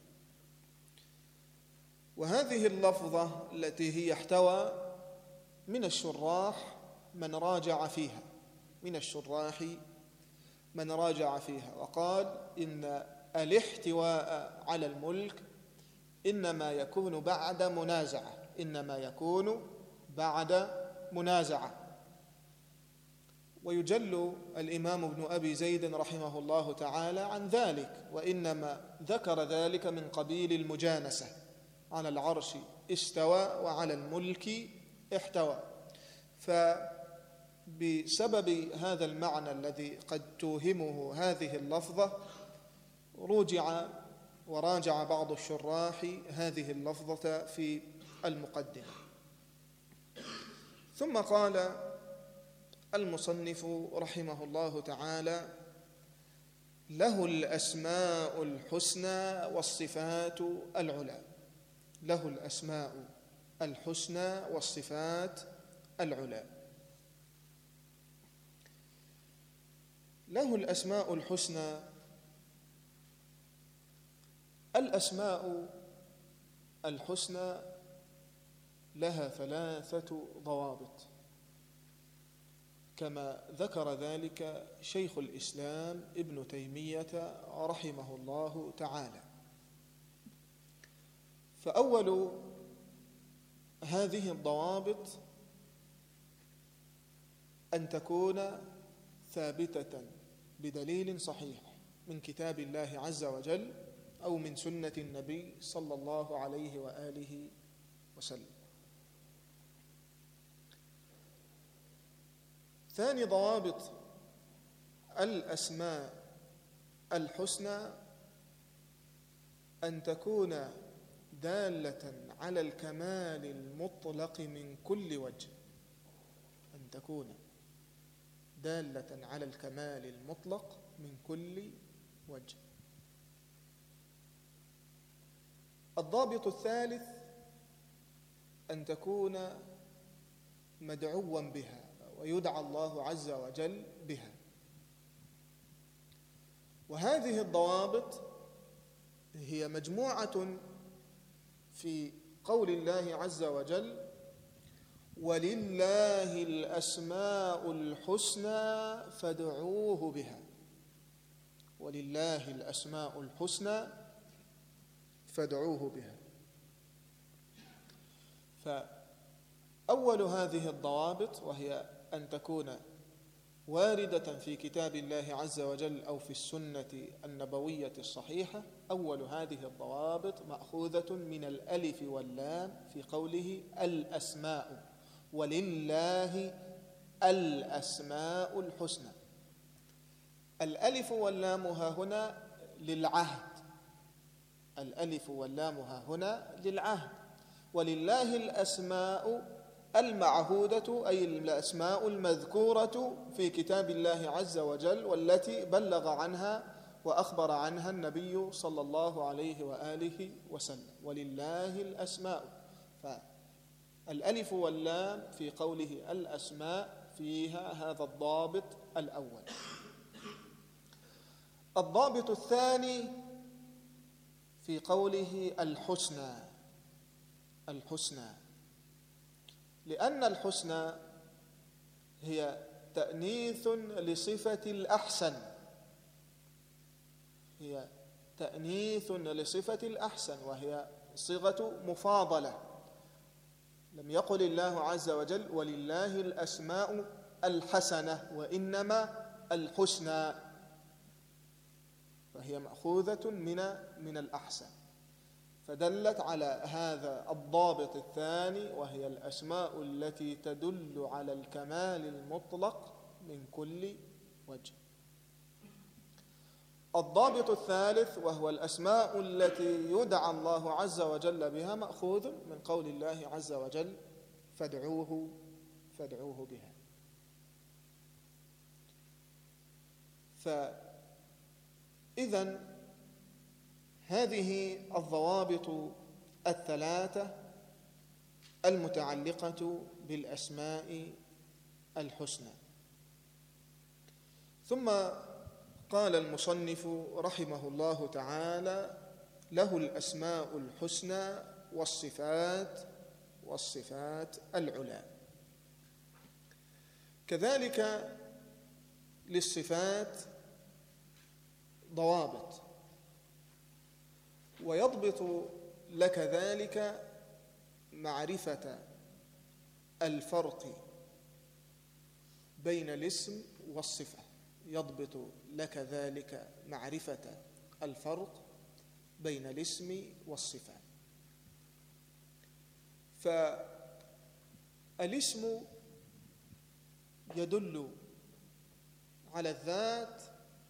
Speaker 1: وهذه اللفظة التي هي احتوى من الشراح من راجع فيها من الشراح من راجع فيها وقال إن الاحتواء على الملك إنما يكون بعد منازعة إنما يكون بعد منازعة ويجل الإمام ابن أبي زيد رحمه الله تعالى عن ذلك، وإنما ذكر ذلك من قبيل المجانسة. على العرش استوى وعلى الملك احتوى. فبسبب هذا المعنى الذي قد توهمه هذه اللفظة رجع وراجع بعض الشراح هذه اللفظة في المقدمة. ثم قال المصنف رحمه الله تعالى: له الأسماء الحسنى والصفات العلى. له الأسماء الحسنى والصفات العلى. له الأسماء الحسنى. الأسماء الحسنى لها ثلاثة ضوابط، كما ذكر ذلك شيخ الإسلام ابن تيمية رحمه الله تعالى. فأول هذه الضوابط أن تكون ثابتة بدليل صحيح من كتاب الله عز وجل أو من سنة النبي صلى الله عليه وآله وسلم. ثاني ضوابط الأسماء الحسنى أن تكون دالة على الكمال المطلق من كل وجه. أن تكون دالة على الكمال المطلق من كل وجه. الضابط الثالث أن تكون مدعوا بها ويدعى الله عز وجل بها. وهذه الضوابط هي مجموعة في قول الله عز وجل: ولله الأسماء الحسنى فادعوه بها. ولله الأسماء الحسنى فادعوه بها. فأول هذه الضوابط، وهي أن تكون واردة في كتاب الله عز وجل أو في السنة النبوية الصحيحة، أول هذه الضوابط مأخوذة من الألف واللام في قوله الأسماء. ولله الأسماء الحسنى. الألف واللام ها هنا للعهد. الألف واللام ها هنا للعهد. ولله الأسماء المعهودة أي الأسماء المذكورة في كتاب الله عز وجل والتي بلغ عنها وأخبر عنها النبي صلى الله عليه وآله وسلم. ولله الأسماء. فالألف واللام في قوله الأسماء فيها هذا الضابط الأول. الضابط الثاني في قوله الحسنى. الحسنى لأن الحسنى هي تأنيث لصفة الأحسن. هي تأنيث لصفة الأحسن وهي صيغة مفاضلة. لم يقل الله عز وجل ولله الأسماء الحسنة وإنما الحسنى، فهي مأخوذة من من الأحسن، فدلت على هذا الضابط الثاني وهي الأسماء التي تدل على الكمال المطلق من كل وجه. الضابط الثالث وهو الأسماء التي يدعى الله عز وجل بها مأخوذ من قول الله عز وجل فادعوه فادعوه بها. فإذن هذه الضوابط الثلاثة المتعلقة بالأسماء الحسنى. ثم قال المصنف رحمه الله تعالى: له الأسماء الحسنى والصفات والصفات العلى. كذلك للصفات ضوابط، ويضبط لك ذلك معرفة الفرق بين الاسم والصفة. يضبط لك ذلك معرفة الفرق بين الاسم والصفة. فالاسم يدل على الذات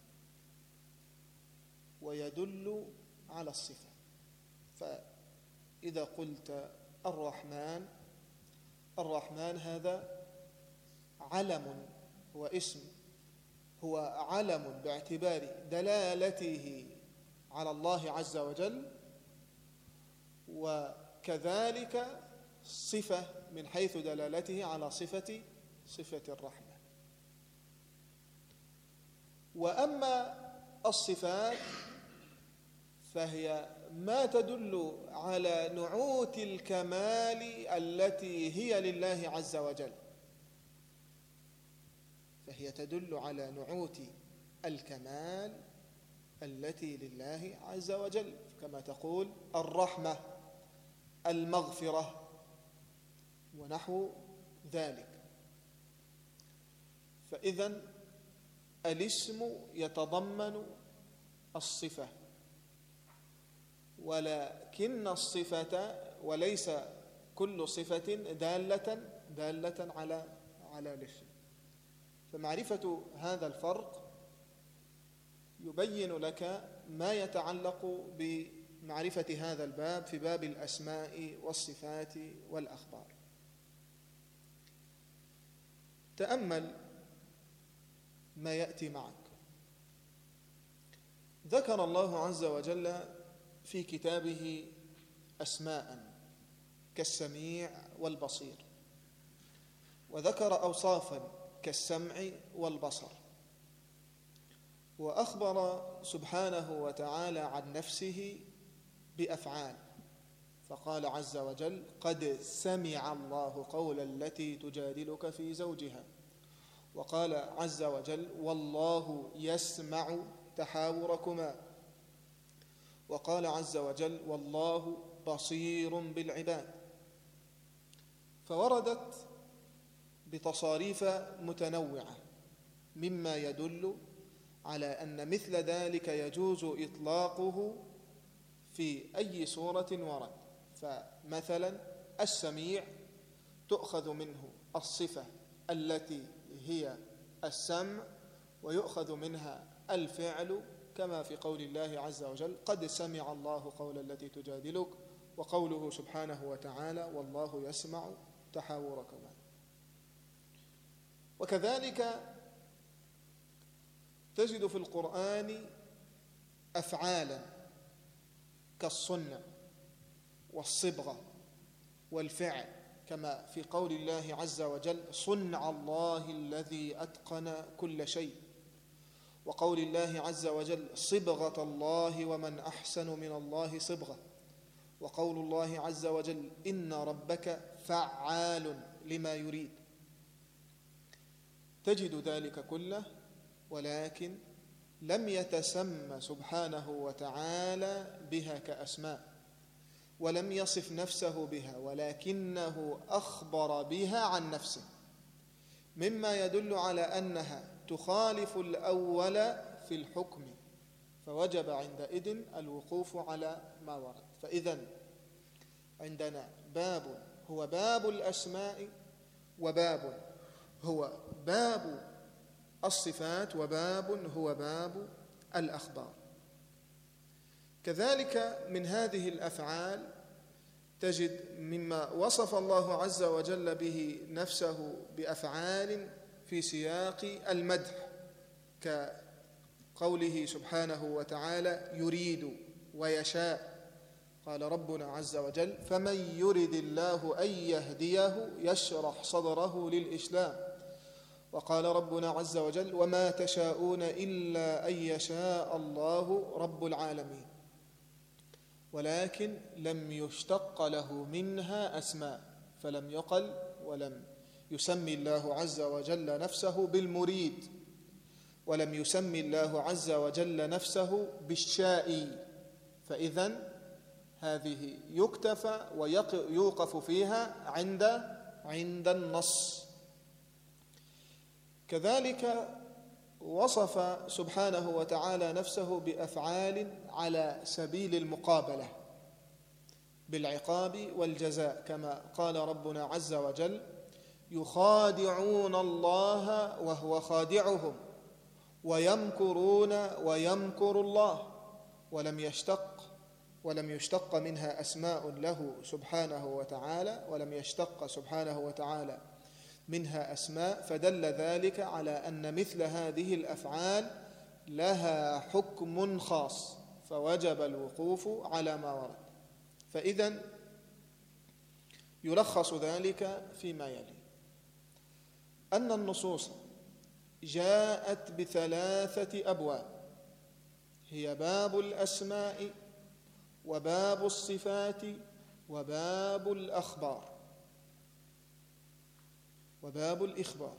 Speaker 1: ويدل على الصفة. فإذا قلت الرحمن، الرحمن هذا علم واسم هو علم باعتبار دلالته على الله عز وجل، وكذلك صفة من حيث دلالته على صفة صفة الرحمة. وأما الصفات فهي ما تدل على نعوت الكمال التي هي لله عز وجل، فهي تدل على نعوت الكمال التي لله عز وجل، كما تقول الرحمة، المغفرة، ونحو ذلك. فإذن الاسم يتضمن الصفة، ولكن الصفة وليس كل صفة دالة دالة على على الاسم. فمعرفة هذا الفرق يبين لك ما يتعلق بمعرفة هذا الباب في باب الأسماء والصفات والأخبار. تأمل ما يأتي معك. ذكر الله عز وجل في كتابه أسماء كالسميع والبصير، وذكر أوصافا كالسمع والبصر، وأخبر سبحانه وتعالى عن نفسه بأفعال، فقال عز وجل: قد سمع الله قول التي تجادلك في زوجها. وقال عز وجل: والله يسمع تحاوركما. وقال عز وجل: والله بصير بالعباد. فوردت بتصاريف متنوعة مما يدل على أن مثل ذلك يجوز إطلاقه في أي صورة ورد. فمثلا السميع تؤخذ منه الصفة التي هي السمع، ويؤخذ منها الفعل، كما في قول الله عز وجل: قد سمع الله قول التي تجادلك، وقوله سبحانه وتعالى: والله يسمع تحاوركما. وكذلك تجد في القرآن أفعالا كالصنع والصبغة والفعل، كما في قول الله عز وجل: صنع الله الذي أتقن كل شيء. وقول الله عز وجل: صبغة الله ومن أحسن من الله صبغة. وقول الله عز وجل: إن ربك فعال لما يريد. تجد ذلك كله، ولكن لم يتسمى سبحانه وتعالى بها كأسماء، ولم يصف نفسه بها، ولكنه أخبر بها عن نفسه، مما يدل على أنها تخالف الأول في الحكم، فوجب عندئذ الوقوف على ما ورد. فإذن عندنا باب هو باب الأسماء، وباب هو باب الصفات، وباب هو باب الأخبار. كذلك من هذه الأفعال تجد مما وصف الله عز وجل به نفسه بأفعال في سياق المدح، كقوله سبحانه وتعالى: يريد ويشاء. قال ربنا عز وجل: فمن يرد الله أن يهديه يشرح صدره للإسلام. وقال ربنا عز وجل: وما تشاءون إلا أن يشاء الله رب العالمين. ولكن لم يشتق له منها أسماء، فلم يقل ولم يسمي الله عز وجل نفسه بالمريد، ولم يسمي الله عز وجل نفسه بالشائي. فإذن هذه يكتفى ويوقف فيها عند عند النص. كذلك وصف سبحانه وتعالى نفسه بأفعال على سبيل المقابلة بالعقاب والجزاء، كما قال ربنا عز وجل: يخادعون الله وهو خادعهم ويمكرون ويمكر الله. ولم يشتق ولم يشتق منها أسماء له سبحانه وتعالى، ولم يشتق سبحانه وتعالى منها أسماء، فدل ذلك على أن مثل هذه الأفعال لها حكم خاص، فوجب الوقوف على ما ورد. فإذن يلخص ذلك فيما يلي: أن النصوص جاءت بثلاثة أبواب، هي باب الأسماء وباب الصفات وباب الأخبار وباب الإخبار.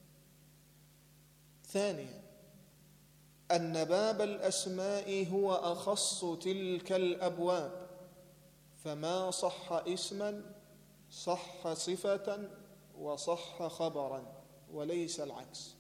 Speaker 1: ثانيا، أن باب الأسماء هو أخص تلك الأبواب، فما صح اسما صح صفة وصح خبرا وليس العكس.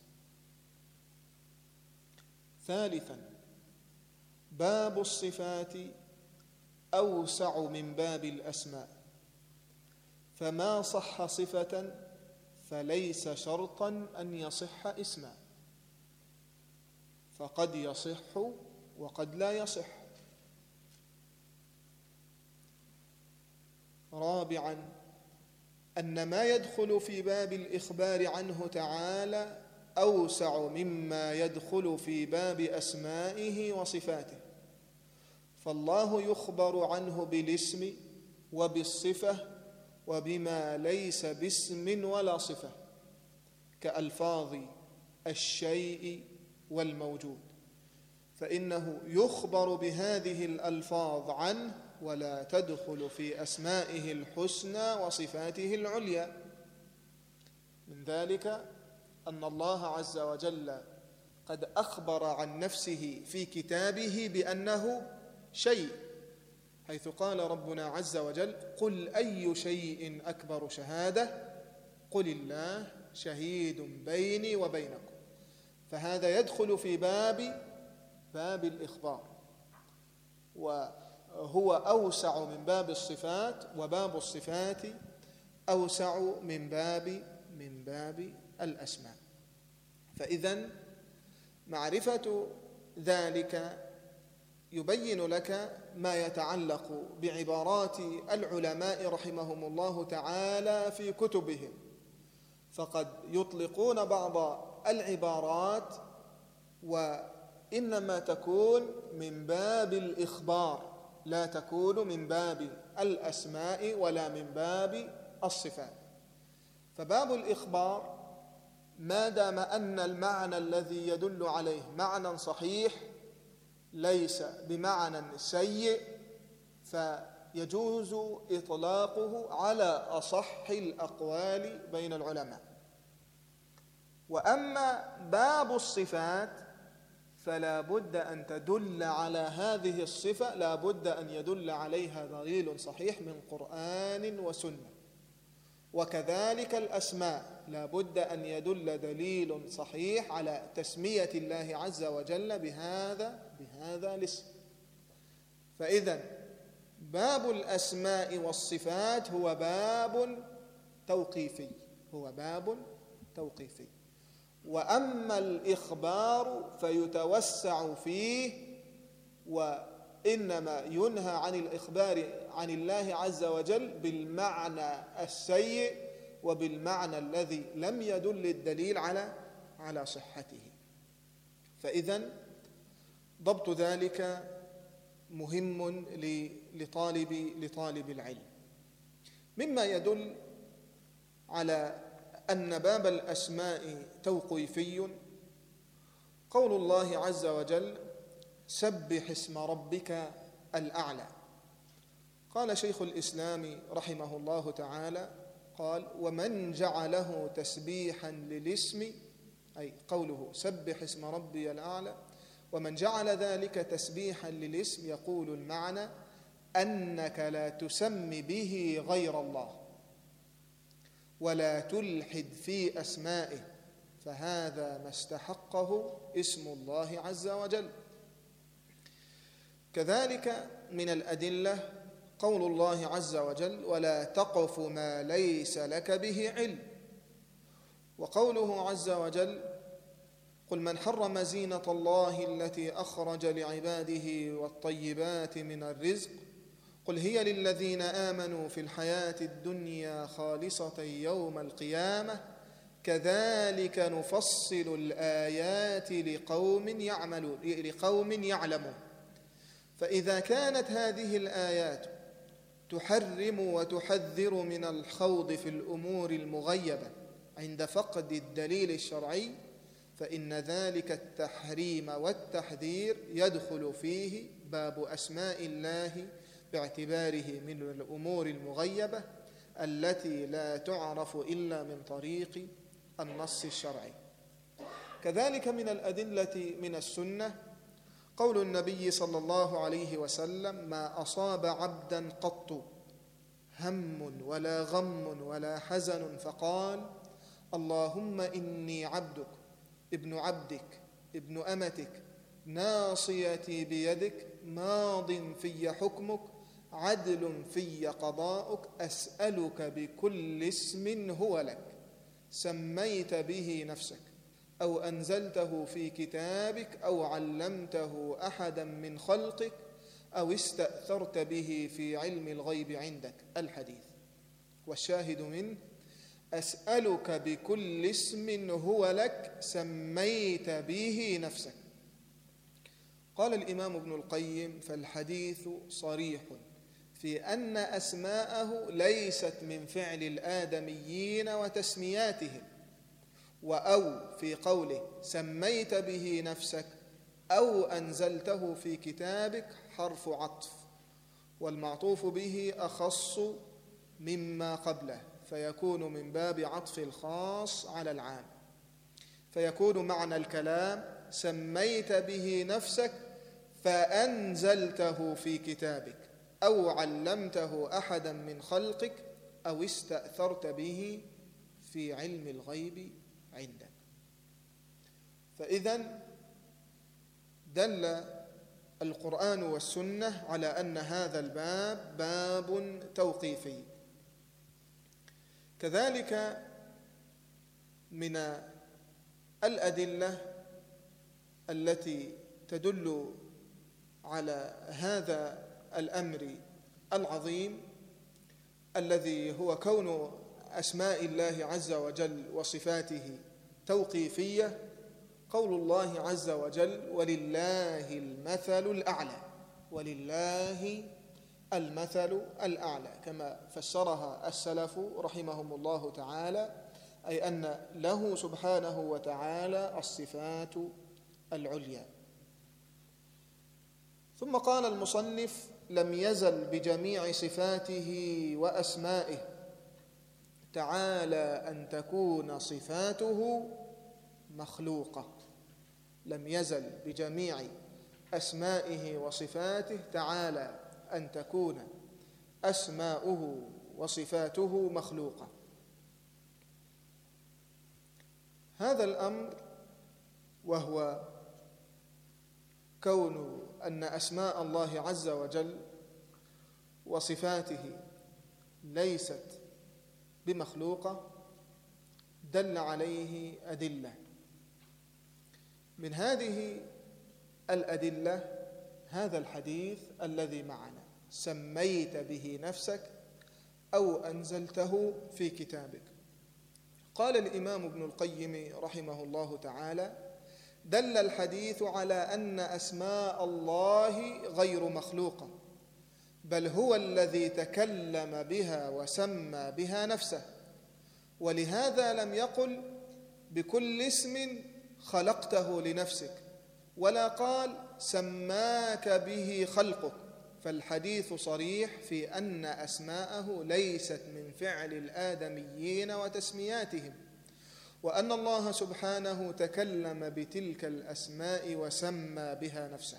Speaker 1: ثالثا، باب الصفات أوسع من باب الأسماء، فما صح صفة فليس شرطا أن يصح اسما، فقد يصح وقد لا يصح. رابعا، أن ما يدخل في باب الإخبار عنه تعالى أوسع مما يدخل في باب أسمائه وصفاته، فالله يخبر عنه بالاسم وبالصفة وبما ليس باسم ولا صفة، كألفاظ الشيء والموجود، فإنه يخبر بهذه الألفاظ عنه ولا تدخل في أسمائه الحسنى وصفاته العليا. من ذلك أن الله عز وجل قد أخبر عن نفسه في كتابه بأنه شيء، حيث قال ربنا عز وجل: قل أي شيء أكبر شهادة قل الله شهيد بيني وبينكم. فهذا يدخل في باب باب الإخبار، وهو أوسع من باب الصفات، وباب الصفات أوسع من باب من باب الأسماء. فإذن معرفة ذلك يبين لك ما يتعلق بعبارات العلماء رحمهم الله تعالى في كتبهم، فقد يطلقون بعض العبارات وإنما تكون من باب الإخبار، لا تكون من باب الأسماء ولا من باب الصفات. فباب الإخبار ما دام أن المعنى الذي يدل عليه معنى صحيح ليس بمعنى سيء، فيجوز إطلاقه على أصح الأقوال بين العلماء. وأما باب الصفات فلا بد أن تدل على هذه الصفة، لا بد أن يدل عليها دليل صحيح من قرآن وسنة. وكذلك الأسماء لا بد أن يدل دليل صحيح على تسمية الله عز وجل بهذا بهذا الاسم. فإذن باب الأسماء والصفات هو باب توقيفي، هو باب توقيفي. وأما الإخبار فيتوسع فيه، وإنما ينهى عن الإخبار عن الله عز وجل بالمعنى السيء وبالمعنى الذي لم يدل الدليل على على صحته. فإذن ضبط ذلك مهم لطالب لطالب العلم. مما يدل على أن باب الأسماء توقيفي قول الله عز وجل: سبح اسم ربك الأعلى. قال شيخ الإسلام رحمه الله تعالى قال: ومن جعله تسبيحا للاسم، أي قوله سبح اسم ربي الأعلى، ومن جعل ذلك تسبيحا للاسم يقول المعنى أنك لا تسمي به غير الله ولا تلحد في أسمائه، فهذا ما استحقه اسم الله عز وجل. كذلك من الأدلة قول الله عز وجل: ولا تقف ما ليس لك به علم. وقوله عز وجل: قل من حرم زينة الله التي أخرج لعباده والطيبات من الرزق قل هي للذين آمنوا في الحياة الدنيا خالصة يوم القيامة كذلك نفصل الآيات لقوم يعملون لقوم يعلمون. فإذا كانت هذه الآيات تحرم وتحذر من الخوض في الأمور المغيبة عند فقد الدليل الشرعي، فإن ذلك التحريم والتحذير يدخل فيه باب أسماء الله باعتباره من الأمور المغيبة التي لا تعرف إلا من طريق النص الشرعي. كذلك من الأدلة من السنة قول النبي صلى الله عليه وسلم: ما أصاب عبدا قط هم ولا غم ولا حزن فقال اللهم إني عبدك ابن عبدك ابن أمتك ناصيتي بيدك ماض في حكمك عدل في قضاؤك أسألك بكل اسم هو لك سميت به نفسك أو أنزلته في كتابك أو علمته أحدا من خلقك أو استأثرت به في علم الغيب عندك. الحديث. والشاهد منه: أسألك بكل اسم هو لك سميت به نفسك. قال الإمام ابن القيم: فالحديث صريح في أن أسماءه ليست من فعل الآدميين وتسمياتهم، وأو في قوله سميت به نفسك أو أنزلته في كتابك حرف عطف، والمعطوف به أخص مما قبله فيكون من باب عطف الخاص على العام، فيكون معنى الكلام سميت به نفسك فأنزلته في كتابك أو علمته أحدا من خلقك أو استأثرت به في علم الغيب عندك. فإذن دل القرآن والسنة على أن هذا الباب باب توقيفي. كذلك من الأدلة التي تدل على هذا الأمر العظيم الذي هو كون أسماء الله عز وجل وصفاته توقيفية قول الله عز وجل: ولله المثل الأعلى. ولله المثل الأعلى، كما فسرها السلف رحمهم الله تعالى، أي أن له سبحانه وتعالى الصفات العليا. ثم قال المصنف: لم يزل بجميع صفاته وأسمائه تعالى أن تكون صفاته مخلوقة. لم يزل بجميع أسمائه وصفاته تعالى أن تكون أسماؤه وصفاته مخلوقة. هذا الأمر وهو كون أن أسماء الله عز وجل وصفاته ليست بمخلوقة دل عليه أدلة. من هذه الأدلة هذا الحديث الذي معنا: سميت به نفسك أو أنزلته في كتابك. قال الإمام ابن القيم رحمه الله تعالى: دل الحديث على أن أسماء الله غير مخلوقة، بل هو الذي تكلم بها وسمى بها نفسه، ولهذا لم يقل بكل اسم خلقته لنفسك، ولا قال سماك به خلقك، فالحديث صريح في أن أسماءه ليست من فعل الآدميين وتسمياتهم، وأن الله سبحانه تكلم بتلك الأسماء وسمى بها نفسه.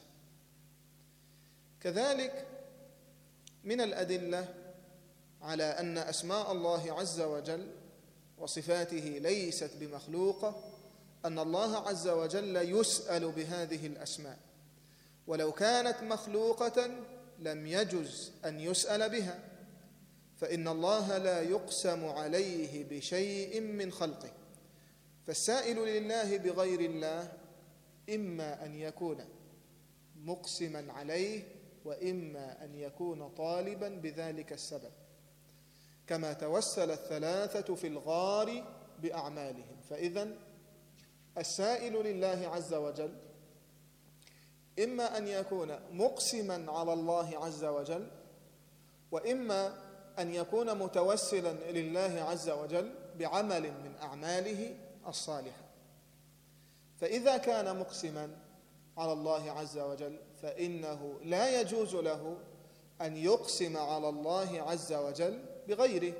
Speaker 1: كذلك من الأدلة على أن أسماء الله عز وجل وصفاته ليست بمخلوقة أن الله عز وجل يسأل بهذه الأسماء، ولو كانت مخلوقة لم يجز أن يسأل بها، فإن الله لا يقسم عليه بشيء من خلقه، فالسائل لله بغير الله إما أن يكون مقسما عليه وإما أن يكون طالبا بذلك السبب، كما توسل الثلاثة في الغار بأعمالهم. فإذن السائل لله عز وجل إما أن يكون مقسما على الله عز وجل، وإما أن يكون متوسلا لله عز وجل بعمل من أعماله الصالحة. فإذا كان مقسما على الله عز وجل فإنه لا يجوز له أن يقسم على الله عز وجل بغيره،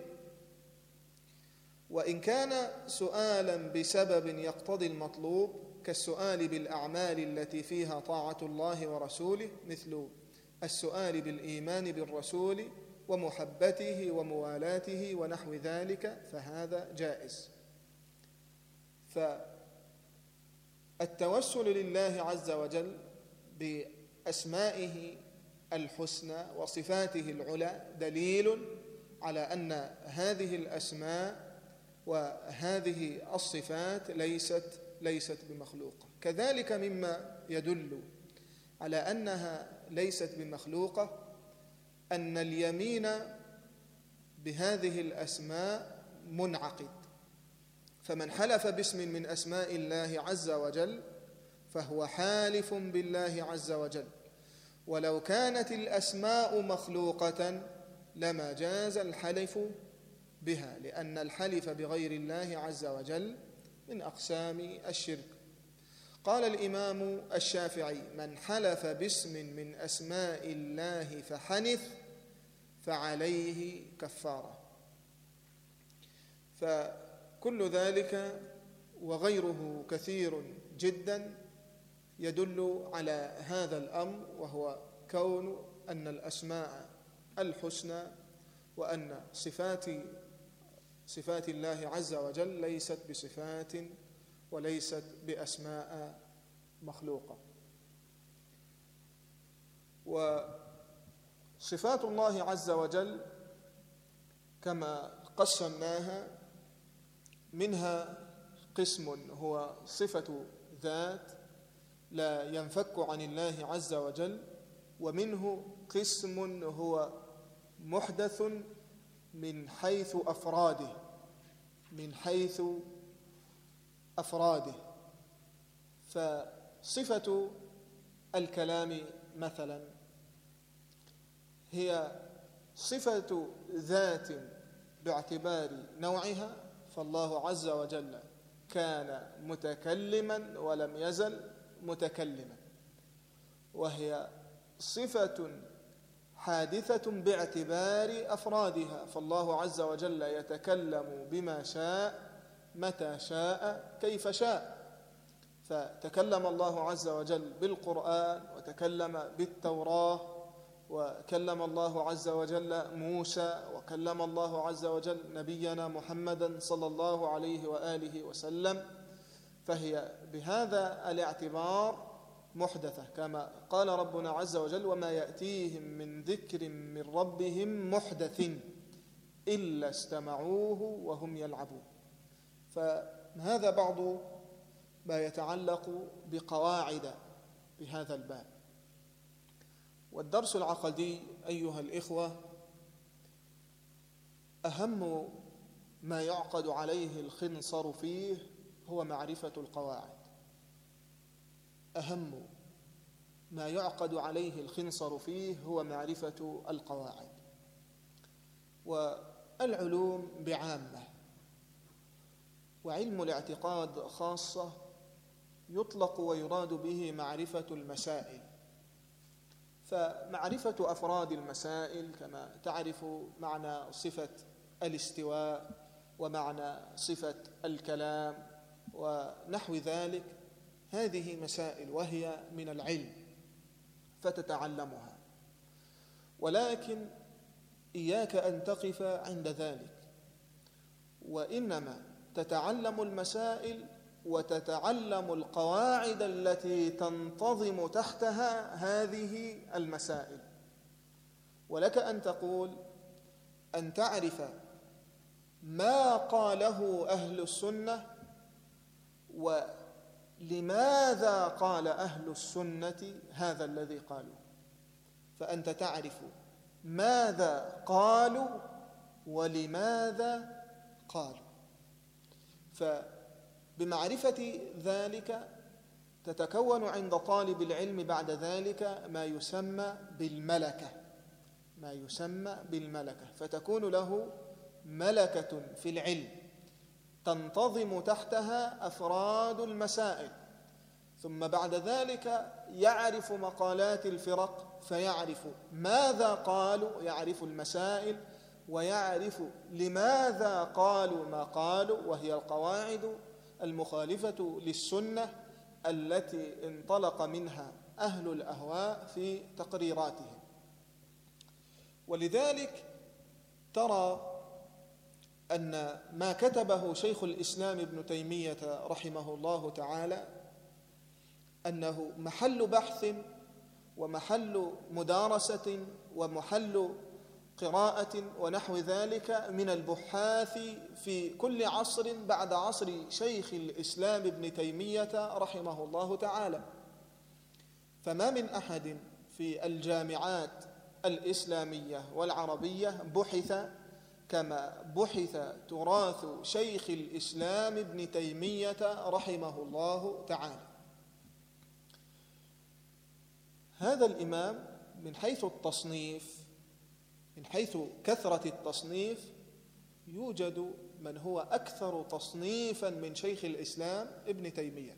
Speaker 1: وإن كان سؤالا بسبب يقتضي المطلوب كالسؤال بالأعمال التي فيها طاعة الله ورسوله، مثل السؤال بالإيمان بالرسول ومحبته وموالاته ونحو ذلك، فهذا جائز. فالتوسل لله عز وجل بأسمائه الحسنى وصفاته العلى دليل على أن هذه الأسماء وهذه الصفات ليست ليست بمخلوقة. كذلك مما يدل على أنها ليست بمخلوقة أن اليمين بهذه الأسماء منعقد، فمن حلف باسم من أسماء الله عز وجل فهو حالف بالله عز وجل، ولو كانت الأسماء مخلوقة لما جاز الحلف بها، لأن الحلف بغير الله عز وجل من أقسام الشرك. قال الإمام الشافعي: من حلف باسم من أسماء الله فحنث فعليه كفارة. فكل ذلك وغيره كثير جدا يدل على هذا الأمر، وهو كون أن الأسماء الحسنى وأن صفات صفات الله عز وجل ليست بصفات وليست بأسماء مخلوقة. وصفات الله عز وجل كما قسمناها منها قسم هو صفة ذات لا ينفك عن الله عز وجل، ومنه قسم هو محدث من حيث أفراده من حيث أفراده فصفة الكلام مثلا هي صفة ذات باعتبار نوعها، فالله عز وجل كان متكلما ولم يزل متكلما، وهي صفة حادثة باعتبار أفرادها، فالله عز وجل يتكلم بما شاء متى شاء كيف شاء. فتكلم الله عز وجل بالقرآن، وتكلم بالتوراة، وكلم الله عز وجل موسى، وكلم الله عز وجل نبينا محمدا صلى الله عليه وآله وسلم، فهي بهذا الاعتبار محدثة، كما قال ربنا عز وجل: وما يأتيهم من ذكر من ربهم محدث إلا استمعوه وهم يلعبون. فهذا بعض ما يتعلق بقواعد بهذا الباب. والدرس العقدي أيها الإخوة أهم ما يعقد عليه الخنصر فيه هو معرفة القواعد. أهم ما يعقد عليه الخنصر فيه هو معرفة القواعد. والعلوم بعامة وعلم الاعتقاد خاصة يطلق ويراد به معرفة المسائل. فمعرفة أفراد المسائل كما تعرف معنى صفة الاستواء ومعنى صفة الكلام ونحو ذلك، هذه مسائل وهي من العلم فتتعلمها، ولكن إياك أن تقف عند ذلك، وإنما تتعلم المسائل وتتعلم القواعد التي تنتظم تحتها هذه المسائل. ولك أن تقول أن تعرف ما قاله أهل السنة ولماذا قال أهل السنة هذا الذي قالوا، فأنت تعرف ماذا قالوا ولماذا قالوا. فبمعرفة ذلك تتكون عند طالب العلم بعد ذلك ما يسمى بالملكة ما يسمى بالملكة فتكون له ملكة في العلم تنتظم تحتها أفراد المسائل، ثم بعد ذلك يعرف مقالات الفرق فيعرف ماذا قالوا، يعرف المسائل ويعرف لماذا قالوا ما قالوا، وهي القواعد المخالفة للسنة التي انطلق منها أهل الأهواء في تقريراتهم. ولذلك ترى أن ما كتبه شيخ الإسلام ابن تيمية رحمه الله تعالى أنه محل بحث ومحل مدارسة ومحل قراءة ونحو ذلك من البحاث في كل عصر بعد عصر شيخ الإسلام ابن تيمية رحمه الله تعالى. فما من أحد في الجامعات الإسلامية والعربية بحث كما بحث تراث شيخ الإسلام ابن تيمية رحمه الله تعالى. هذا الإمام من حيث التصنيف، من حيث كثرة التصنيف، يوجد من هو أكثر تصنيفا من شيخ الإسلام ابن تيمية.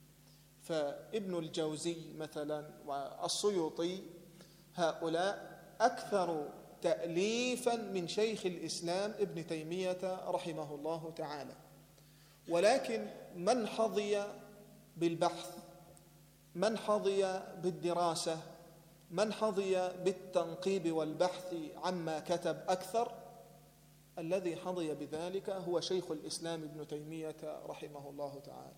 Speaker 1: فابن الجوزي مثلا والسيوطي هؤلاء أكثر تأليفا من شيخ الإسلام ابن تيمية رحمه الله تعالى. ولكن من حظي بالبحث، من حظي بالدراسة، من حظي بالتنقيب والبحث عما كتب أكثر، الذي حظي بذلك هو شيخ الإسلام ابن تيمية رحمه الله تعالى.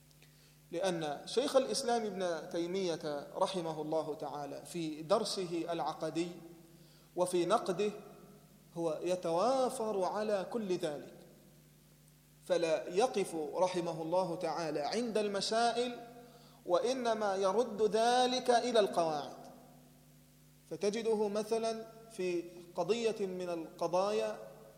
Speaker 1: لأن شيخ الإسلام ابن تيمية رحمه الله تعالى في درسه العقدي وفي نقده هو يتوافر على كل ذلك، فلا يقف رحمه الله تعالى عند المسائل، وإنما يرد ذلك إلى القواعد. فتجده مثلا في قضية من القضايا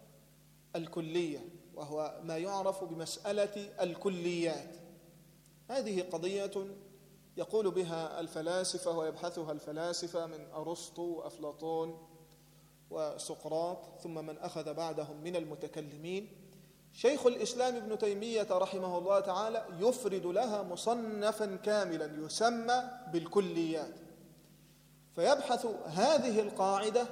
Speaker 1: الكلية، وهو ما يعرف بمسألة الكليات. هذه قضية يقول بها الفلاسفة ويبحثها الفلاسفة من أرسطو وأفلاطون وسقراط ثم من أخذ بعدهم من المتكلمين. شيخ الإسلام ابن تيمية رحمه الله تعالى يفرد لها مصنفا كاملا يسمى بالكليات، فيبحث هذه القاعدة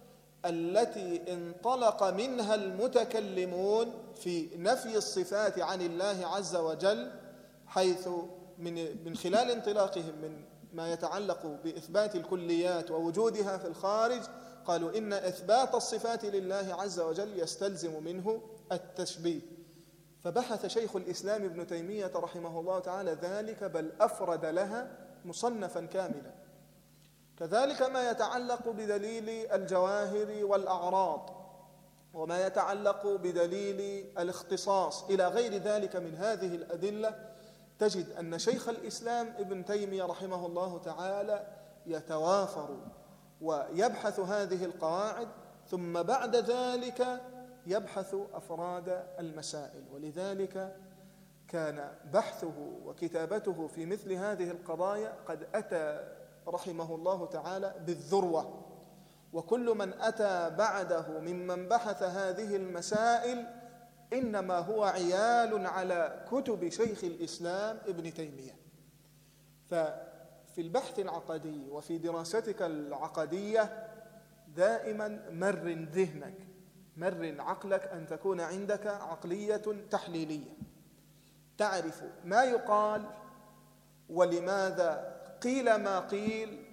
Speaker 1: التي انطلق منها المتكلمون في نفي الصفات عن الله عز وجل، حيث من من خلال انطلاقهم من ما يتعلق بإثبات الكليات ووجودها في الخارج قالوا إن إثبات الصفات لله عز وجل يستلزم منه التشبيه. فبحث شيخ الإسلام ابن تيمية رحمه الله تعالى ذلك، بل أفرد لها مصنفا كاملا. كذلك ما يتعلق بدليل الجواهر والأعراض، وما يتعلق بدليل الاختصاص إلى غير ذلك من هذه الأدلة، تجد أن شيخ الإسلام ابن تيمية رحمه الله تعالى يتوافر ويبحث هذه القواعد، ثم بعد ذلك يبحث أفراد المسائل. ولذلك كان بحثه وكتابته في مثل هذه القضايا قد أتى رحمه الله تعالى بالذروة، وكل من أتى بعده ممن بحث هذه المسائل إنما هو عيال على كتب شيخ الإسلام ابن تيمية. ففي البحث العقدي وفي دراستك العقدية دائما مرن ذهنك، مرن عقلك، أن تكون عندك عقلية تحليلية، تعرف ما يقال ولماذا قيل ما قيل،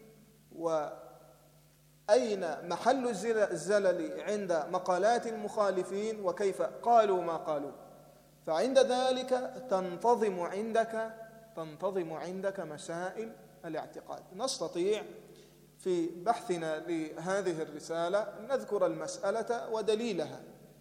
Speaker 1: وأين محل الزلل عند مقالات المخالفين، وكيف قالوا ما قالوا. فعند ذلك تنتظم عندك تنتظم عندك مسائل الاعتقاد. نستطيع في بحثنا لهذه الرسالة نذكر المسألة ودليلها،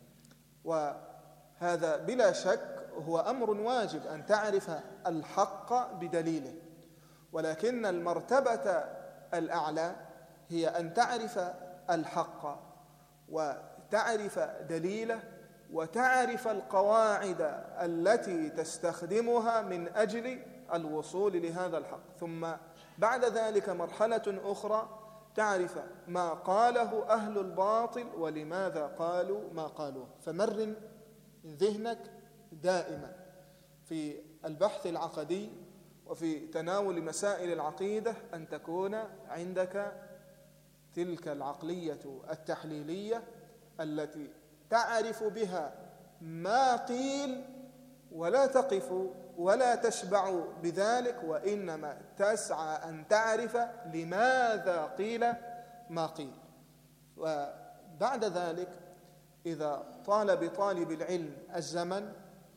Speaker 1: وهذا بلا شك هو أمر واجب أن تعرف الحق بدليله، ولكن المرتبة الأعلى هي أن تعرف الحق وتعرف دليله وتعرف القواعد التي تستخدمها من أجل الوصول لهذا الحق. ثم بعد ذلك مرحلة أخرى تعرف ما قاله أهل الباطل ولماذا قالوا ما قالوا. فمرن ذهنك دائما في البحث العقدي وفي تناول مسائل العقيدة أن تكون عندك تلك العقلية التحليلية التي تعرف بها ما قيل ولا تقف ولا تشبع بذلك، وإنما تسعى أن تعرف لماذا قيل ما قيل. وبعد ذلك إذا طال بطالب العلم الزمن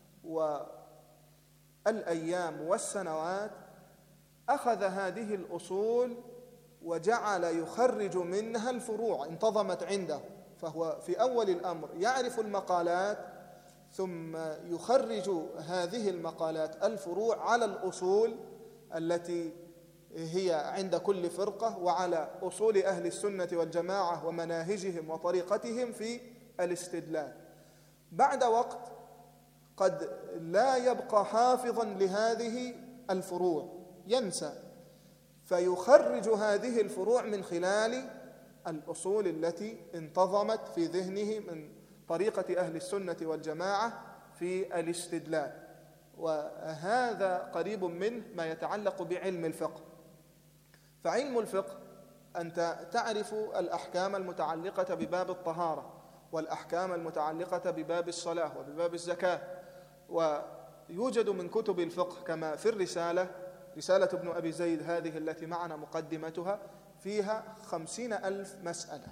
Speaker 1: والأيام والسنوات أخذ هذه الأصول وجعل يخرج منها الفروع، انتظمت عنده، فهو في أول الأمر يعرف المقالات ثم يخرج هذه المقالات الفروع على الأصول التي هي عند كل فرقة وعلى أصول أهل السنة والجماعة ومناهجهم وطريقتهم في الاستدلال. بعد وقت قد لا يبقى حافظا لهذه الفروع، ينسى، فيخرج هذه الفروع من خلال الأصول التي انتظمت في ذهنه من طريقة أهل السنة والجماعة في الاستدلال. وهذا قريب منه ما يتعلق بعلم الفقه. فعلم الفقه أنت تعرف الأحكام المتعلقة بباب الطهارة والأحكام المتعلقة بباب الصلاة وبباب الزكاة، ويوجد من كتب الفقه كما في الرسالة، رسالة ابن أبي زيد هذه التي معنا مقدمتها فيها خمسين ألف مسألة.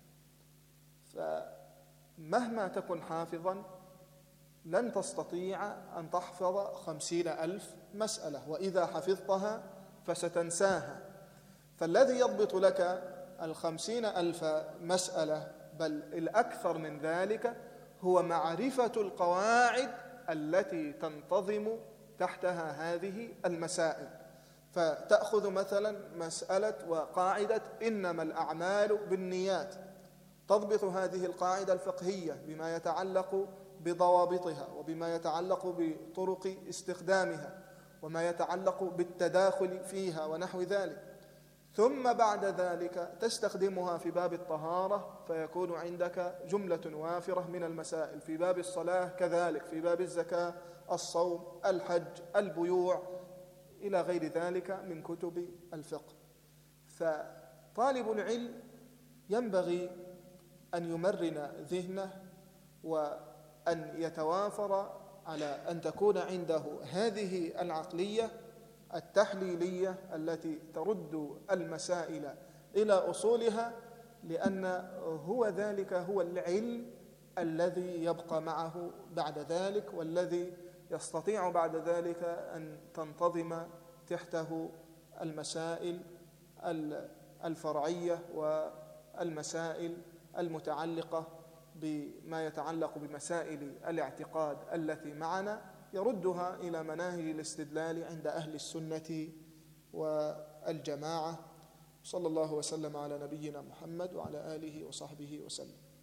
Speaker 1: فمهما تكن حافظا لن تستطيع أن تحفظ خمسين ألف مسألة، وإذا حفظتها فستنساها. فالذي يضبط لك الخمسين ألف مسألة بل الأكثر من ذلك هو معرفة القواعد التي تنتظم تحتها هذه المسائل. فتأخذ مثلا مسألة وقاعدة إنما الأعمال بالنيات، تضبط هذه القاعدة الفقهية بما يتعلق بضوابطها وبما يتعلق بطرق استخدامها وما يتعلق بالتداخل فيها ونحو ذلك. ثم بعد ذلك تستخدمها في باب الطهارة فيكون عندك جملة وافرة من المسائل، في باب الصلاة كذلك، في باب الزكاة، الصوم، الحج، البيوع، إلى غير ذلك من كتب الفقه. فطالب العلم ينبغي أن يمرن ذهنه وأن يتوافر على أن تكون عنده هذه العقلية التحليلية التي ترد المسائل إلى أصولها، لأن هو ذلك هو العلم الذي يبقى معه بعد ذلك، والذي يستطيع بعد ذلك أن تنتظم تحته المسائل الفرعية والمسائل المتعلقة بما يتعلق بمسائل الاعتقاد التي معنا، يردها إلى مناهج الاستدلال عند أهل السنة والجماعة. صلى الله وسلم على نبينا محمد وعلى آله وصحبه وسلم.